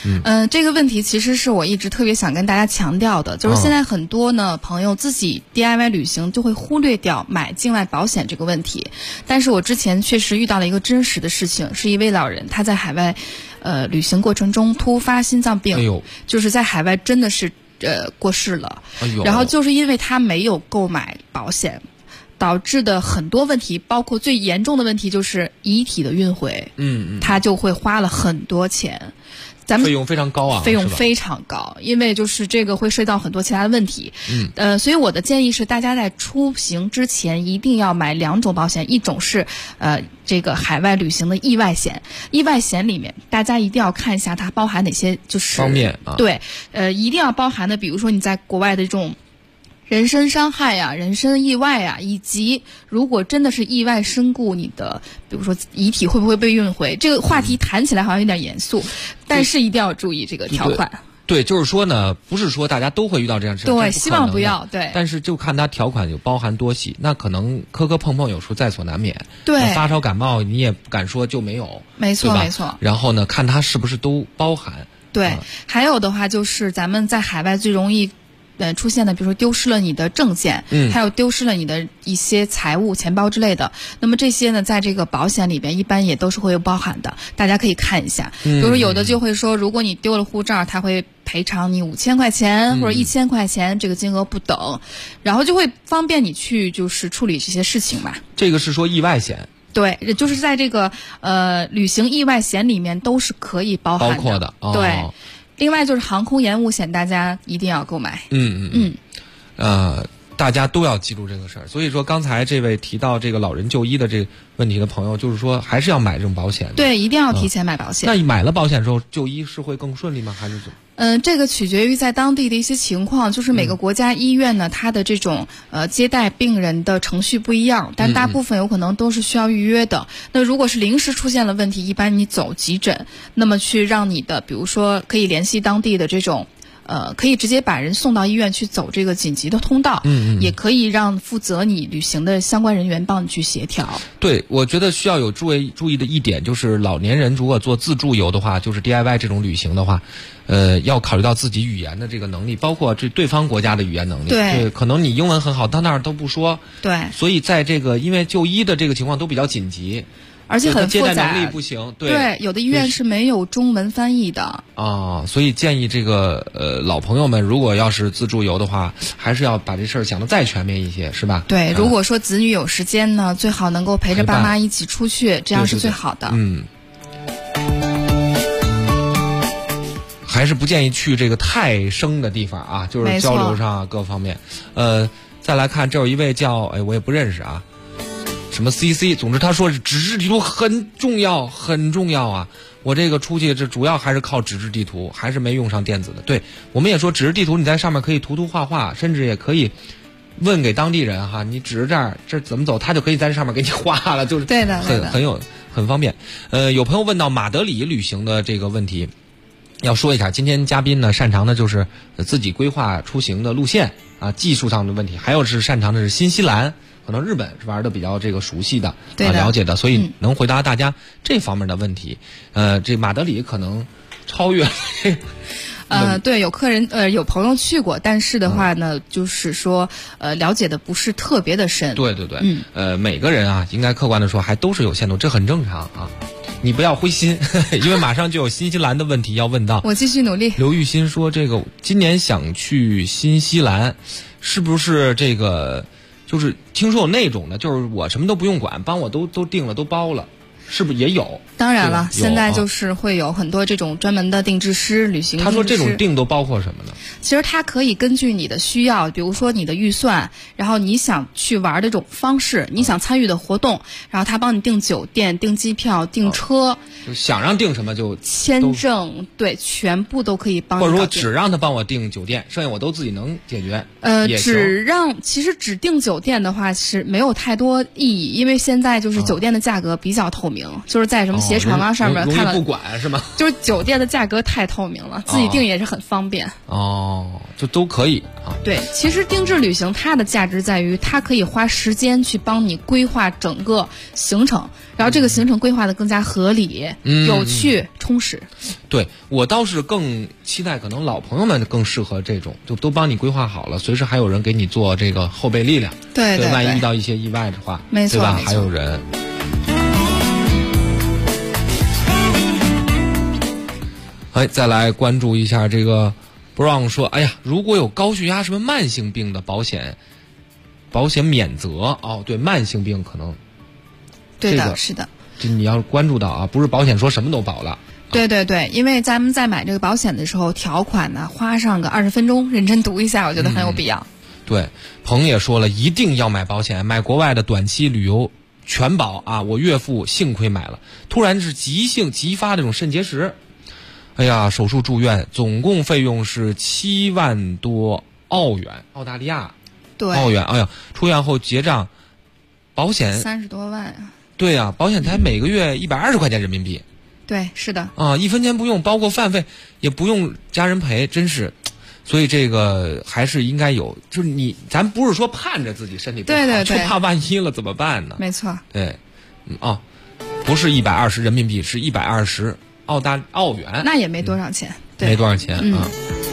这个问题其实是我一直特别想跟大家强调的，就是现在很多呢朋友自己 DIY 旅行就会忽略掉买境外保险这个问题。但是我之前确实遇到了一个真实的事情，是一位老人他在海外旅行过程中突发心脏病，就是在海外真的是过世了，然后就是因为他没有购买保险导致的很多问题，包括最严重的问题就是遗体的运回，他就会花了很多钱。咱们费用非常高啊， 费用非常高，因为就是这个会涉及到很多其他的问题。所以我的建议是，大家在出行之前一定要买2种保险，一种是这个海外旅行的意外险，意外险里面大家一定要看一下它包含哪些就是方面啊， 对，一定要包含的，比如说你在国外的这种人身伤害呀、人身意外呀，以及如果真的是意外身故，你的比如说遗体会不会被运回？这个话题谈起来好像有点严肃，但是一定要注意这个条款。 对，就是说呢，不是说大家都会遇到这样的事情， 对，希望不要。对， 但是就看它条款有包含多细，那可能磕磕碰碰有时候在所难免。 对， 发烧感冒你也不敢说就没有， 没错没错。 然后呢，看它是不是都包含。 对，还有的话就是咱们在海外最容易出现的，比如说丢失了你的证件，还有丢失了你的一些财物、钱包之类的。那么这些呢，在这个保险里边一般也都是会有包含的，大家可以看一下。比如说有的就会说，如果你丢了护照，他会赔偿你5000块钱或者1000块钱，这个金额不等，然后就会方便你去就是处理这些事情嘛。 这个是说意外险。 对，就是在这个旅行意外险里面都是可以包含的， 包括的。 对。另外就是航空延误险，大家一定要购买。 大家都要记住这个事儿。所以说，刚才这位提到这个老人就医的这个问题的朋友，就是说还是要买这种保险的。 对，一定要提前买保险。 那你买了保险之后，就医是会更顺利吗？还是怎么？ 这个取决于在当地的一些情况，就是每个国家医院呢，它的这种接待病人的程序不一样，但大部分有可能都是需要预约的。那如果是临时出现了问题，一般你走急诊，那么去让你的，比如说可以联系当地的这种。可以直接把人送到医院去走这个紧急的通道，也可以让负责你旅行的相关人员帮你去协调。 对，我觉得需要有注意的一点就是，老年人如果做自助游的话，就是 DIY 这种旅行的话，要考虑到自己语言的这个能力，包括这对方国家的语言能力。 对， 可能你英文很好，到那儿都不说。 对， 所以在这个因为就医的这个情况都比较紧急。 而且很复杂， 接待能力不行。 对，有的医院是没有中文翻译的啊，所以建议这个老朋友们，如果要是自助游的话，还是要把这事儿想得再全面一些，是吧？ 对，如果说子女有时间呢，最好能够陪着爸妈一起出去，这样是最好的。 还是不建议去这个太生的地方啊，就是交流上各方面。再来看，这有一位叫我也不认识啊。什么 CC， 总之他说纸质地图很重要，很重要啊！我这个出去这主要还是靠纸质地图，还是没用上电子的。对，我们也说纸质地图你在上面可以涂画画，甚至也可以问给当地人哈，你指着这怎么走，他就可以在这上面给你画了，就是对的， 很方便。有朋友问到马德里旅行的这个问题，要说一下，今天嘉宾呢擅长的就是自己规划出行的路线啊，技术上的问题，还有是擅长的是新西兰。可能日本是玩的比较这个熟悉的，了解的，所以能回答大家这方面的问题。这马德里可能超越了。 对，有客人有朋友去过，但是的话呢，就是说了解的不是特别的深。 对，每个人啊，应该客观的说还都是有限度，这很正常啊。你不要灰心，因为马上就有新西兰的问题要问到。 我继续努力。 刘玉新说，这个今年想去新西兰，是不是这个？就是听说有那种的，就是我什么都不用管，帮我都定了，都包了，是不是也有？ 当然了，现在就是会有很多这种专门的定制师、旅行定制师。 他说这种定都包括什么呢？ 其实他可以根据你的需要，比如说你的预算，然后你想去玩的这种方式，你想参与的活动，然后他帮你订酒店、订机票、订车， 就想让订什么就签证，对，全部都可以帮你。 或者说只让他帮我订酒店，剩下我都自己能解决。 其实只订酒店的话是没有太多意义，因为现在就是酒店的价格比较透明。 明，就是在什么携程啊上面看了容易不管是吗？ 就是酒店的价格太透明了，自己订也是很方便。 就都可以啊。 对，其实定制旅行它的价值在于它可以花时间去帮你规划整个行程，然后这个行程规划的更加合理、有趣、充实。 对，我倒是更期待可能老朋友们更适合这种，就都帮你规划好了，随时还有人给你做这个后备力量。 对， 万一遇到一些意外的话， 没错， 对吧？还有人。再来关注一下这个 Brown 说，哎呀，如果有高血压什么慢性病的保险免责。对，慢性病可能对的，是的， 这你要关注到啊，不是保险说什么都保了。 对对对，因为咱们在买这个保险的时候，条款呢花上个20分钟认真读一下，我觉得很有必要。 对，鹏也说了，一定要买保险，买国外的短期旅游全保啊！我岳父幸亏买了，突然是急性急发这种肾结石，哎呀，手术住院，总共费用是7万多澳元，澳大利亚， 对， 澳元。哎呀，出院后结账，保险 30多万啊！ 对啊，保险才每个月120块钱人民币。 对，是的啊，1分钱不用，包括饭费也不用家人赔，真是。所以这个还是应该有，就是咱不是说盼着自己身体不好， 对， 就怕万一了怎么办呢？ 没错。 对，不是120人民币，是120澳元， 那也没多少钱， 没多少钱啊。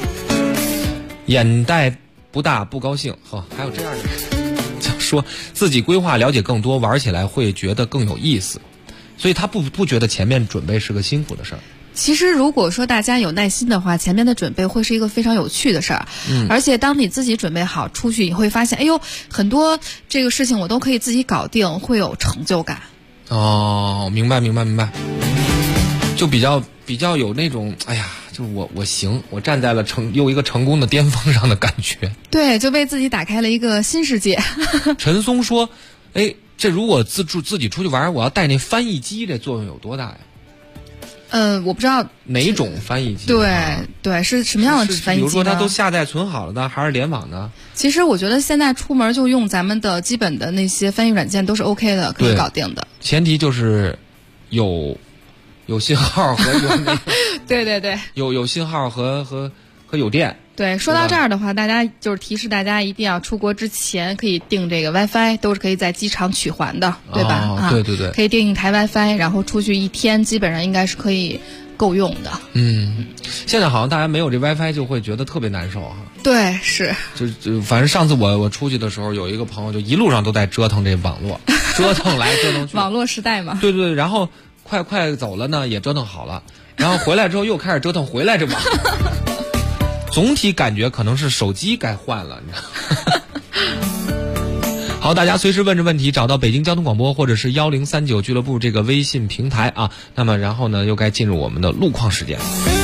眼袋不大不高兴，还有这样的人，就说自己规划了解更多，玩起来会觉得更有意思，所以他不觉得前面准备是个辛苦的事儿。 其实如果说大家有耐心的话，前面的准备会是一个非常有趣的事儿。而且当你自己准备好出去，你会发现，哎呦，很多这个事情我都可以自己搞定，会有成就感。 明白，就比较有那种，哎呀，就是我行，我站在了又一个成功的巅峰上的感觉。 对，就为自己打开了一个新世界。 陈松说，这如果自己出去玩，我要带那翻译机，这作用有多大呀？ 我不知道哪种翻译机。 对，是什么样的翻译机呢？ 比如说它都下载存好了的，还是联网的？ 其实我觉得现在出门就用咱们的基本的那些翻译软件都是 OK 的，可以搞定的。 前提就是有信号和有那个对， 有信号和有电。 对，说到这儿的话，大家就是提示大家一定要出国之前可以订这个 WiFi， 都是可以在机场取还的，对吧？ 对， 可以订一台 WiFi， 然后出去1天基本上应该是可以够用的。 现在好像大家没有这 WiFi 就会觉得特别难受哈。 对，是。 就反正上次我出去的时候，有一个朋友就一路上都在折腾这网络，折腾来折腾去。 网络时代嘛。 对，然后快走了呢，也折腾好了，然后回来之后又开始折腾回来这网。总体感觉可能是手机该换了，你知道。好，大家随时问着问题，找到北京交通广播或者是1039俱乐部这个微信平台啊。那么然后呢，又该进入我们的路况时间。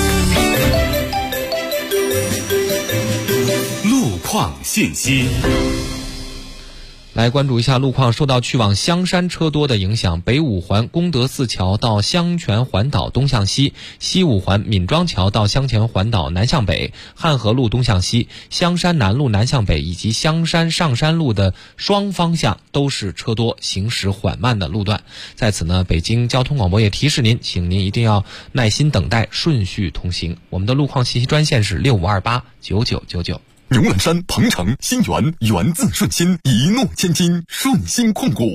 路况信息。 来关注一下路况，受到去往香山车多的影响，北五环功德寺桥到香泉环岛东向西，西五环闵庄桥到香泉环岛南向北，汉河路东向西，香山南路南向北以及香山上山路的双方向都是车多行驶缓慢的路段。在此呢，北京交通广播也提示您，请您一定要耐心等待，顺序通行。我们的路况信息专线是65289999。 牛栏山、鹏城、新源，源自顺心，一诺千金，顺心控股。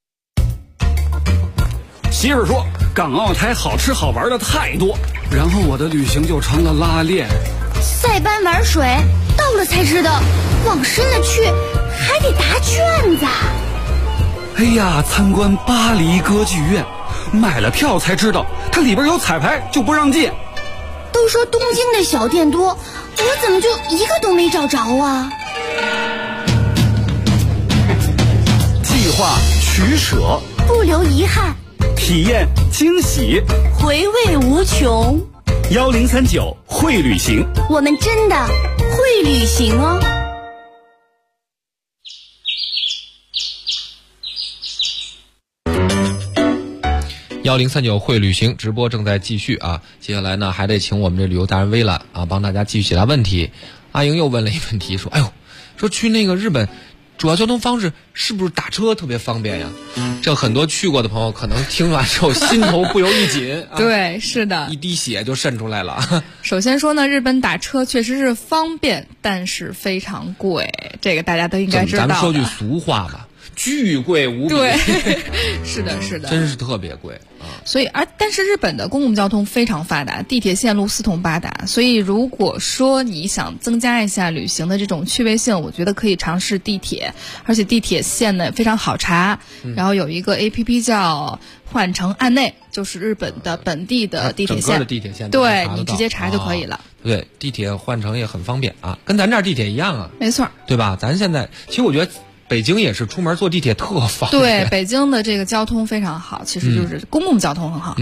媳妇说，港澳台好吃好玩的太多，然后我的旅行就成了拉练。 塞班玩水，到了才知道，往深了去还得答卷子。 哎呀，参观巴黎歌剧院，买了票才知道，它里边有彩排就不让进。 都说东京的小店多，我怎么就一个都没找着啊？ 计划取舍， 不留遗憾， 体验惊喜， 回味无穷。 1039会旅行， 我们真的会旅行哦。 1039会旅行直播正在继续啊，接下来呢还得请我们这旅游达人微蓝啊帮大家继续解答问题。阿莹又问了一个问题，说：“哎呦，说去那个日本， 主要交通方式是不是打车特别方便呀？这很多去过的朋友可能听完之后心头不由一紧。 对，是的， 一滴血就渗出来了。 首先说呢，日本打车确实是方便，但是非常贵，这个大家都应该知道的。 咱们说句俗话吧，巨贵无比。 对，是的，是的， 真是特别贵啊。 所以但是日本的公共交通非常发达，地铁线路四通八达，所以如果说你想增加一下旅行的这种趣味性，我觉得可以尝试地铁，而且地铁线呢非常好查，然后有一个 APP 叫换乘案内，就是日本的本地的地铁线， 整个的地铁线对，你直接查就可以了。 对，地铁换乘也很方便啊，跟咱这儿地铁一样啊。 没错， 对吧？咱现在其实我觉得北京也是出门坐地铁特方便。 对，北京的这个交通非常好，其实就是公共交通很好。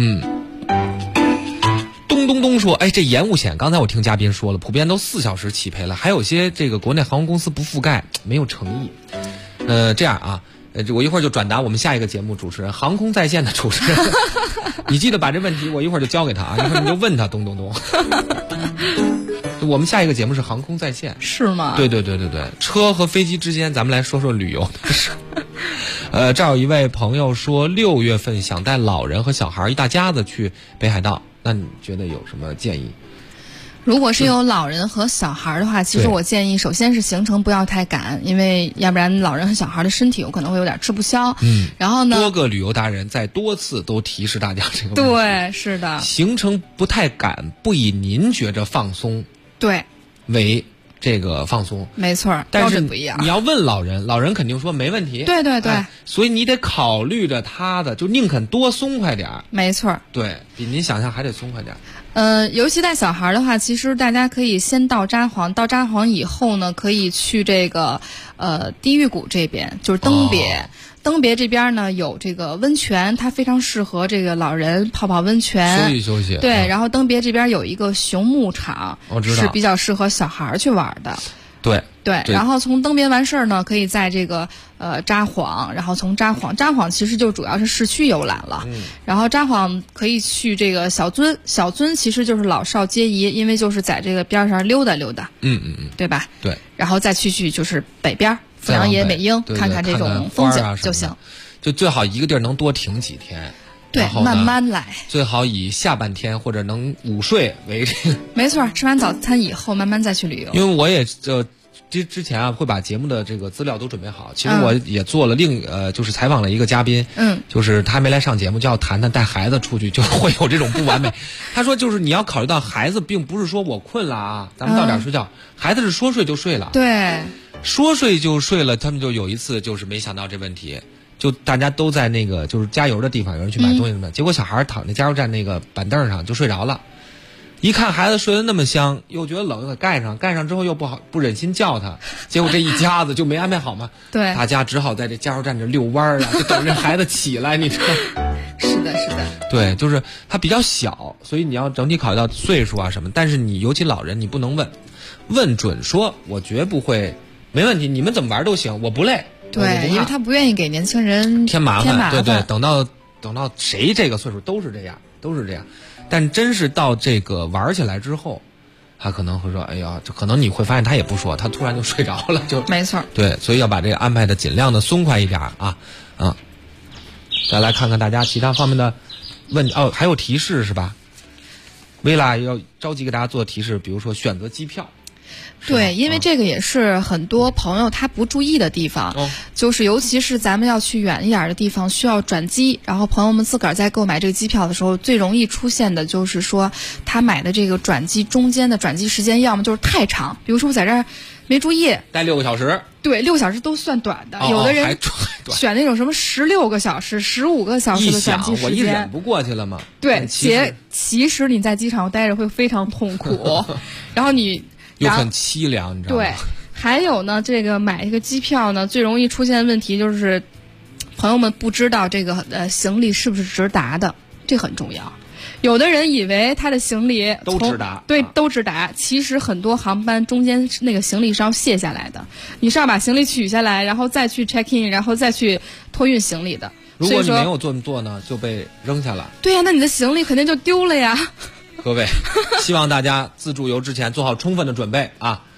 咚咚咚说，哎，这延误险，刚才我听嘉宾说了，普遍都4小时起赔了，还有些这个国内航空公司不覆盖，没有诚意。这样啊，我一会儿就转达我们下一个节目主持人，航空在线的主持人，你记得把这问题我一会儿就交给他啊，一会儿你就问他，咚咚咚。我们下一个节目是航空在线， 是吗？ 对，车和飞机之间，咱们来说说旅游的事。这儿有一位朋友说，6月份想带老人和小孩一大家子去北海道，那你觉得有什么建议？ 如果是有老人和小孩的话，其实我建议，首先是行程不要太赶，因为要不然老人和小孩的身体有可能会有点吃不消。然后呢， 多个旅游达人在多次都提示大家这个问题。 对，是的， 行程不太赶，不以您觉着放松对为这个放松， 没错， 但是标准不一样。 你要问老人，老人肯定说没问题。 对， 所以你得考虑着他的，就宁肯多松快点儿。 没错， 对比您想象还得松快点儿。 尤其带小孩的话，其实大家可以先到札幌，到札幌以后呢，可以去这个地狱谷这边，就是登别。登别这边呢有这个温泉，它非常适合这个老人泡泡温泉， 休息休息。 对，然后登别这边有一个熊牧场， 我知道是比较适合小孩去玩的。对，然后从登别完事儿呢，可以在这个札幌，然后从札幌其实就主要是市区游览了。然后札幌可以去这个小樽其实就是老少皆宜，因为就是在这个边上溜达溜达。对吧？ 对。 然后再去就是北边富良野、美瑛，看看这种风景就行。 就最好一个地儿能多停几天。 对，慢慢来。 最好以下半天或者能午睡为这个。 没错，吃完早餐以后慢慢再去旅游。 因为我也之前啊会把节目的这个资料都准备好。其实我也做了就是采访了一个嘉宾，就是他还没来上节目，就要谈带孩子出去就会有这种不完美。他说就是你要考虑到孩子并不是说我困了啊，咱们到点睡觉，孩子是说睡就睡了。 对， 说睡就睡了，他们就有一次就是没想到这问题。就大家都在那个就是加油的地方，有人去买东西的，结果小孩躺在加油站那个板凳上就睡着了。一看孩子睡得那么香，又觉得冷，又给盖上之后又不忍心叫他，结果这一家子就没安排好嘛。 对， 大家只好在这加油站这遛弯啊，就等着孩子起来，你知道。 是的。 对，就是他比较小，所以你要整体考虑到岁数啊什么，但是你尤其老人你不能问准说我绝不会没问题，你们怎么玩都行，我不累。 对，因为他不愿意给年轻人添麻烦。对，等到谁这个岁数都是这样。但真是到这个玩起来之后，他可能会说：“哎呀，就可能你会发现他也不说，他突然就睡着了。”就没错。 对，所以要把这个安排的尽量的松快一点啊。再来看看大家其他方面的问题还有提示是吧？薇拉要着急给大家做提示，比如说选择机票。 对，因为这个也是很多朋友他不注意的地方，就是尤其是咱们要去远一点的地方需要转机，然后朋友们自个儿在购买这个机票的时候，最容易出现的就是说他买的这个转机中间的转机时间要么就是太长，比如说我在这儿没注意待6个小时， 对，6个小时都算短的，有的人选那种什么16个小时、15个小时的转机时间， 我一忍不过去了吗？ 对，其实你在机场待着会非常痛苦，然后你又很凄凉，你知道吗？ 对，还有呢，这个买一个机票呢，最容易出现的问题就是，朋友们不知道这个行李是不是直达的，这很重要。有的人以为他的行李都直达， 对，都直达。其实很多航班中间那个行李是要卸下来的，你是要把行李取下来，然后再去 check in， 然后再去托运行李的。 如果你没有这么做呢，就被扔下了。 对呀，那你的行李肯定就丢了呀。 各位，希望大家自助游之前做好充分的准备啊！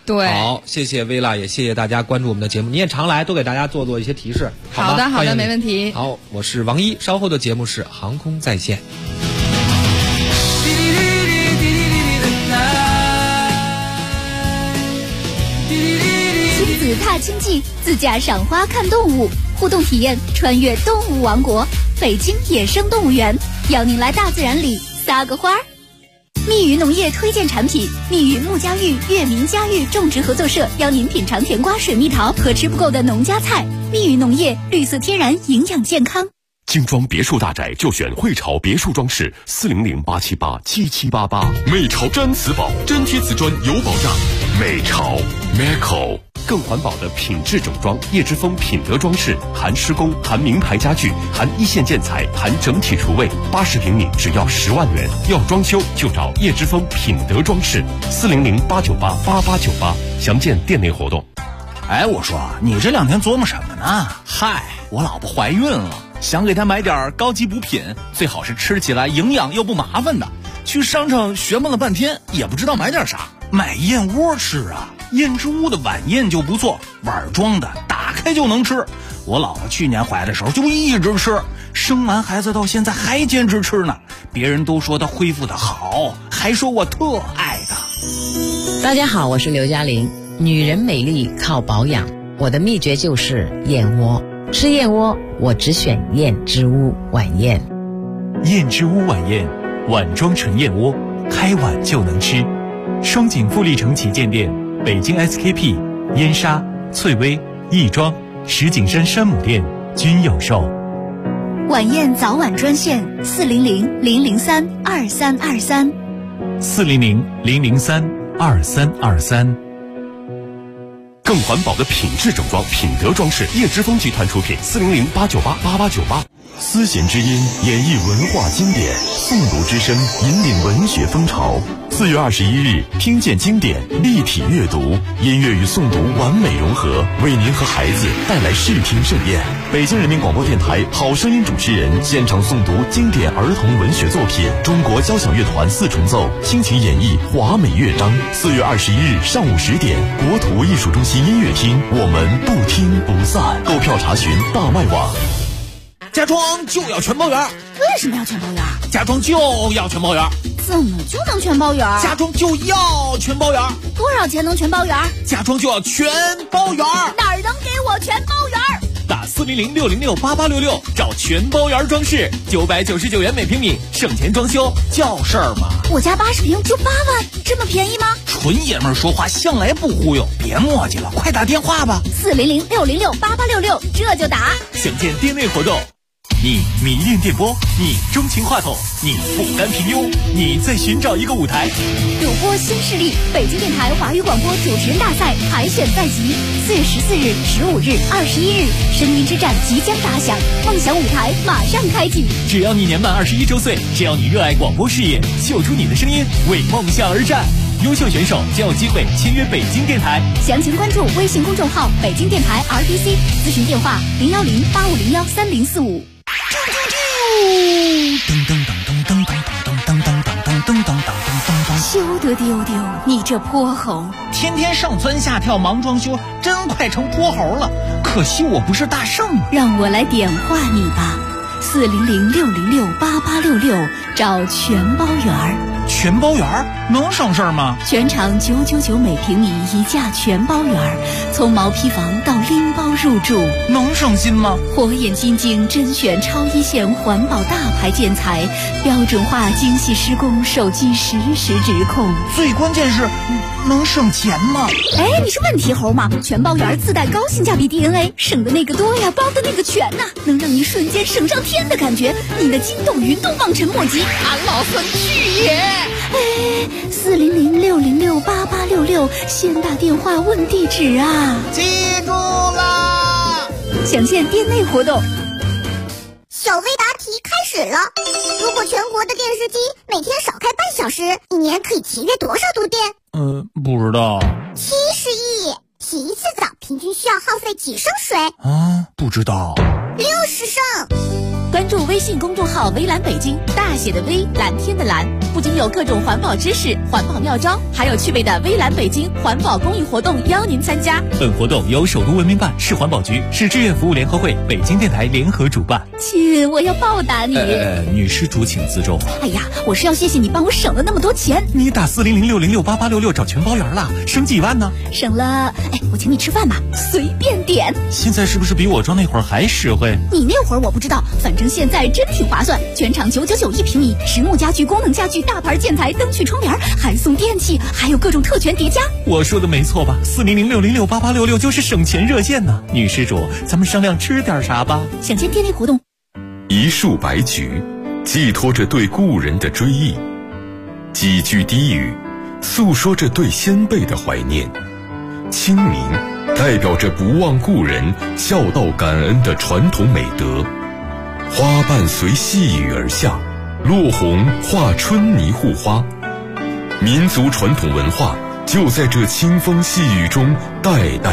对， 好，谢谢薇拉，也谢谢大家关注我们的节目。你也常来，多给大家做一些提示。 好的，好的，没问题。 好，我是王一，稍后的节目是航空在线。 亲子踏青记，自驾赏花看动物，互动体验穿越动物王国，北京野生动物园，邀您来大自然里撒个花儿。密语农业推荐产品，密语木家育月明家育种植合作社邀您品尝甜瓜、水蜜桃和吃不够的农家菜。密语农业，绿色天然，营养健康。 精装别墅大宅就选汇潮别墅装饰，400-878-7788。 美潮毡瓷宝，粘贴瓷砖有保障。美潮 Meco。 更环保的品质整装，叶之峰品德装饰，含施工，含名牌家具，含一线建材，含整体厨卫，80平米只要10万元。要装修就找叶之峰品德装饰，400-898-8898，详见店内活动。 哎，我说你这2天琢磨什么呢？嗨，我老婆怀孕了，想给她买点高级补品，最好是吃起来营养又不麻烦的。去商场学问了半天，也不知道买点啥，买燕窝吃啊。燕之屋的晚宴就不错，碗装的，打开就能吃。我老婆去年怀的时候就一直吃，生完孩子到现在还坚持吃呢。别人都说她恢复的好，还说我特爱她。 大家好，我是刘嘉玲。女人美丽靠保养，我的秘诀就是燕窝。吃燕窝，我只选燕之屋晚宴。 燕之屋晚宴，碗装纯燕窝，开碗就能吃。双井富力城旗舰店。北京 SKP、燕莎、翠微、亦庄、石景山山姆店均有售。 晚宴早晚专线400-003-2323。 400-003-2323。 更环保的品质整装，品德装饰，叶之峰集团出品，400-898-8898。 丝弦之音演绎文化经典，诵读之声引领文学风潮。4月21日，听见经典，立体阅读，音乐与诵读完美融合，为您和孩子带来视听盛宴。北京人民广播电台好声音主持人现场诵读经典儿童文学作品，中国交响乐团4重奏倾情演绎华美乐章。4月21日上午10点，国土艺术中心音乐厅，我们不听不散。购票查询大麦网。 家装就要全包圆。 为什么要全包圆？ 家装就要全包圆。 怎么就能全包圆？ 家装就要全包圆。 多少钱能全包圆？ 家装就要全包圆。 哪儿能给我全包圆？ 打400-606-8866找全包圆装饰，999元每平米，省钱装修叫事儿嘛。 我家80平就8万，这么便宜吗？ 纯爷们儿说话向来不忽悠，别磨叽了，快打电话吧。 400-606-8866，这就打。 详见店内活动。你迷恋电波，你钟情话筒，你不甘平庸，你在寻找一个舞台。 主播新势力，北京电台华语广播主持人大赛海选在即，4月14日、15日、21日，声音之战即将打响，梦想舞台马上开启。 只要你年满21周岁，只要你热爱广播事业，秀出你的声音，为梦想而战。优秀选手将有机会签约北京电台。 详情关注微信公众号北京电台 RTC， 咨询电话010-8501-3045。 噔噔噔噔噔噔噔噔噔噔噔噔噔噔噔。 休得丢丢，你这泼猴！ 天天上蹿下跳忙装修，真快成泼猴了。可惜我不是大圣。 让我来点化你吧，400-606-8866，找全包圆儿。 全包圆能省事儿吗？ 全场999每平米一价全包圆，从毛坯房到拎包入住， 能省心吗？ 火眼金睛甄选超一线环保大牌建材，标准化精细施工，手机实时指控。 最关键是能省钱吗？ 哎，你是问题猴吗？全包圆自带高性价比 DNA， 省的那个多呀，包的那个全呐，能让你瞬间省上天的感觉，你的筋斗云都望尘莫及。 俺老孙去也！ 哎，400-606-8866，先打电话问地址啊！ 记住啦！ 详见店内活动。 小微答题开始了。如果全国的电视机每天少开半小时，一年可以节约多少度电？ 不知道。 70亿。洗一次澡平均需要耗费几升水？ 不知道。 60升。 关注微信公众号微蓝北京，大写的微，蓝天的蓝，不仅有各种环保知识、环保妙招，还有趣味的微蓝北京环保公益活动邀您参加。 本活动由首都文明办、市环保局、市志愿服务联合会、北京电台联合主办。 亲，我要报答你。 女施主请自重。 哎呀，我是要谢谢你帮我省了那么多钱。 你打4006068866找全包圆了，省几万呢？ 省了，我请你吃饭吧，随便点。 现在是不是比我装那会儿还实惠？ 你那会儿我不知道，反正现在真挺划算，全场999一平米，实木家具、功能家具、大牌建材、灯具、窗帘，还送电器，还有各种特权叠加。 我说的没错吧？4006068866就是省钱热线呢。女施主，咱们商量吃点啥吧？ 享签天天活动。 一束白菊，寄托着对故人的追忆；几句低语，诉说着对先辈的怀念。清明代表着不忘故人、孝道感恩的传统美德。花瓣随细雨而下，落红化春泥护花。民族传统文化就在这清风细雨中代代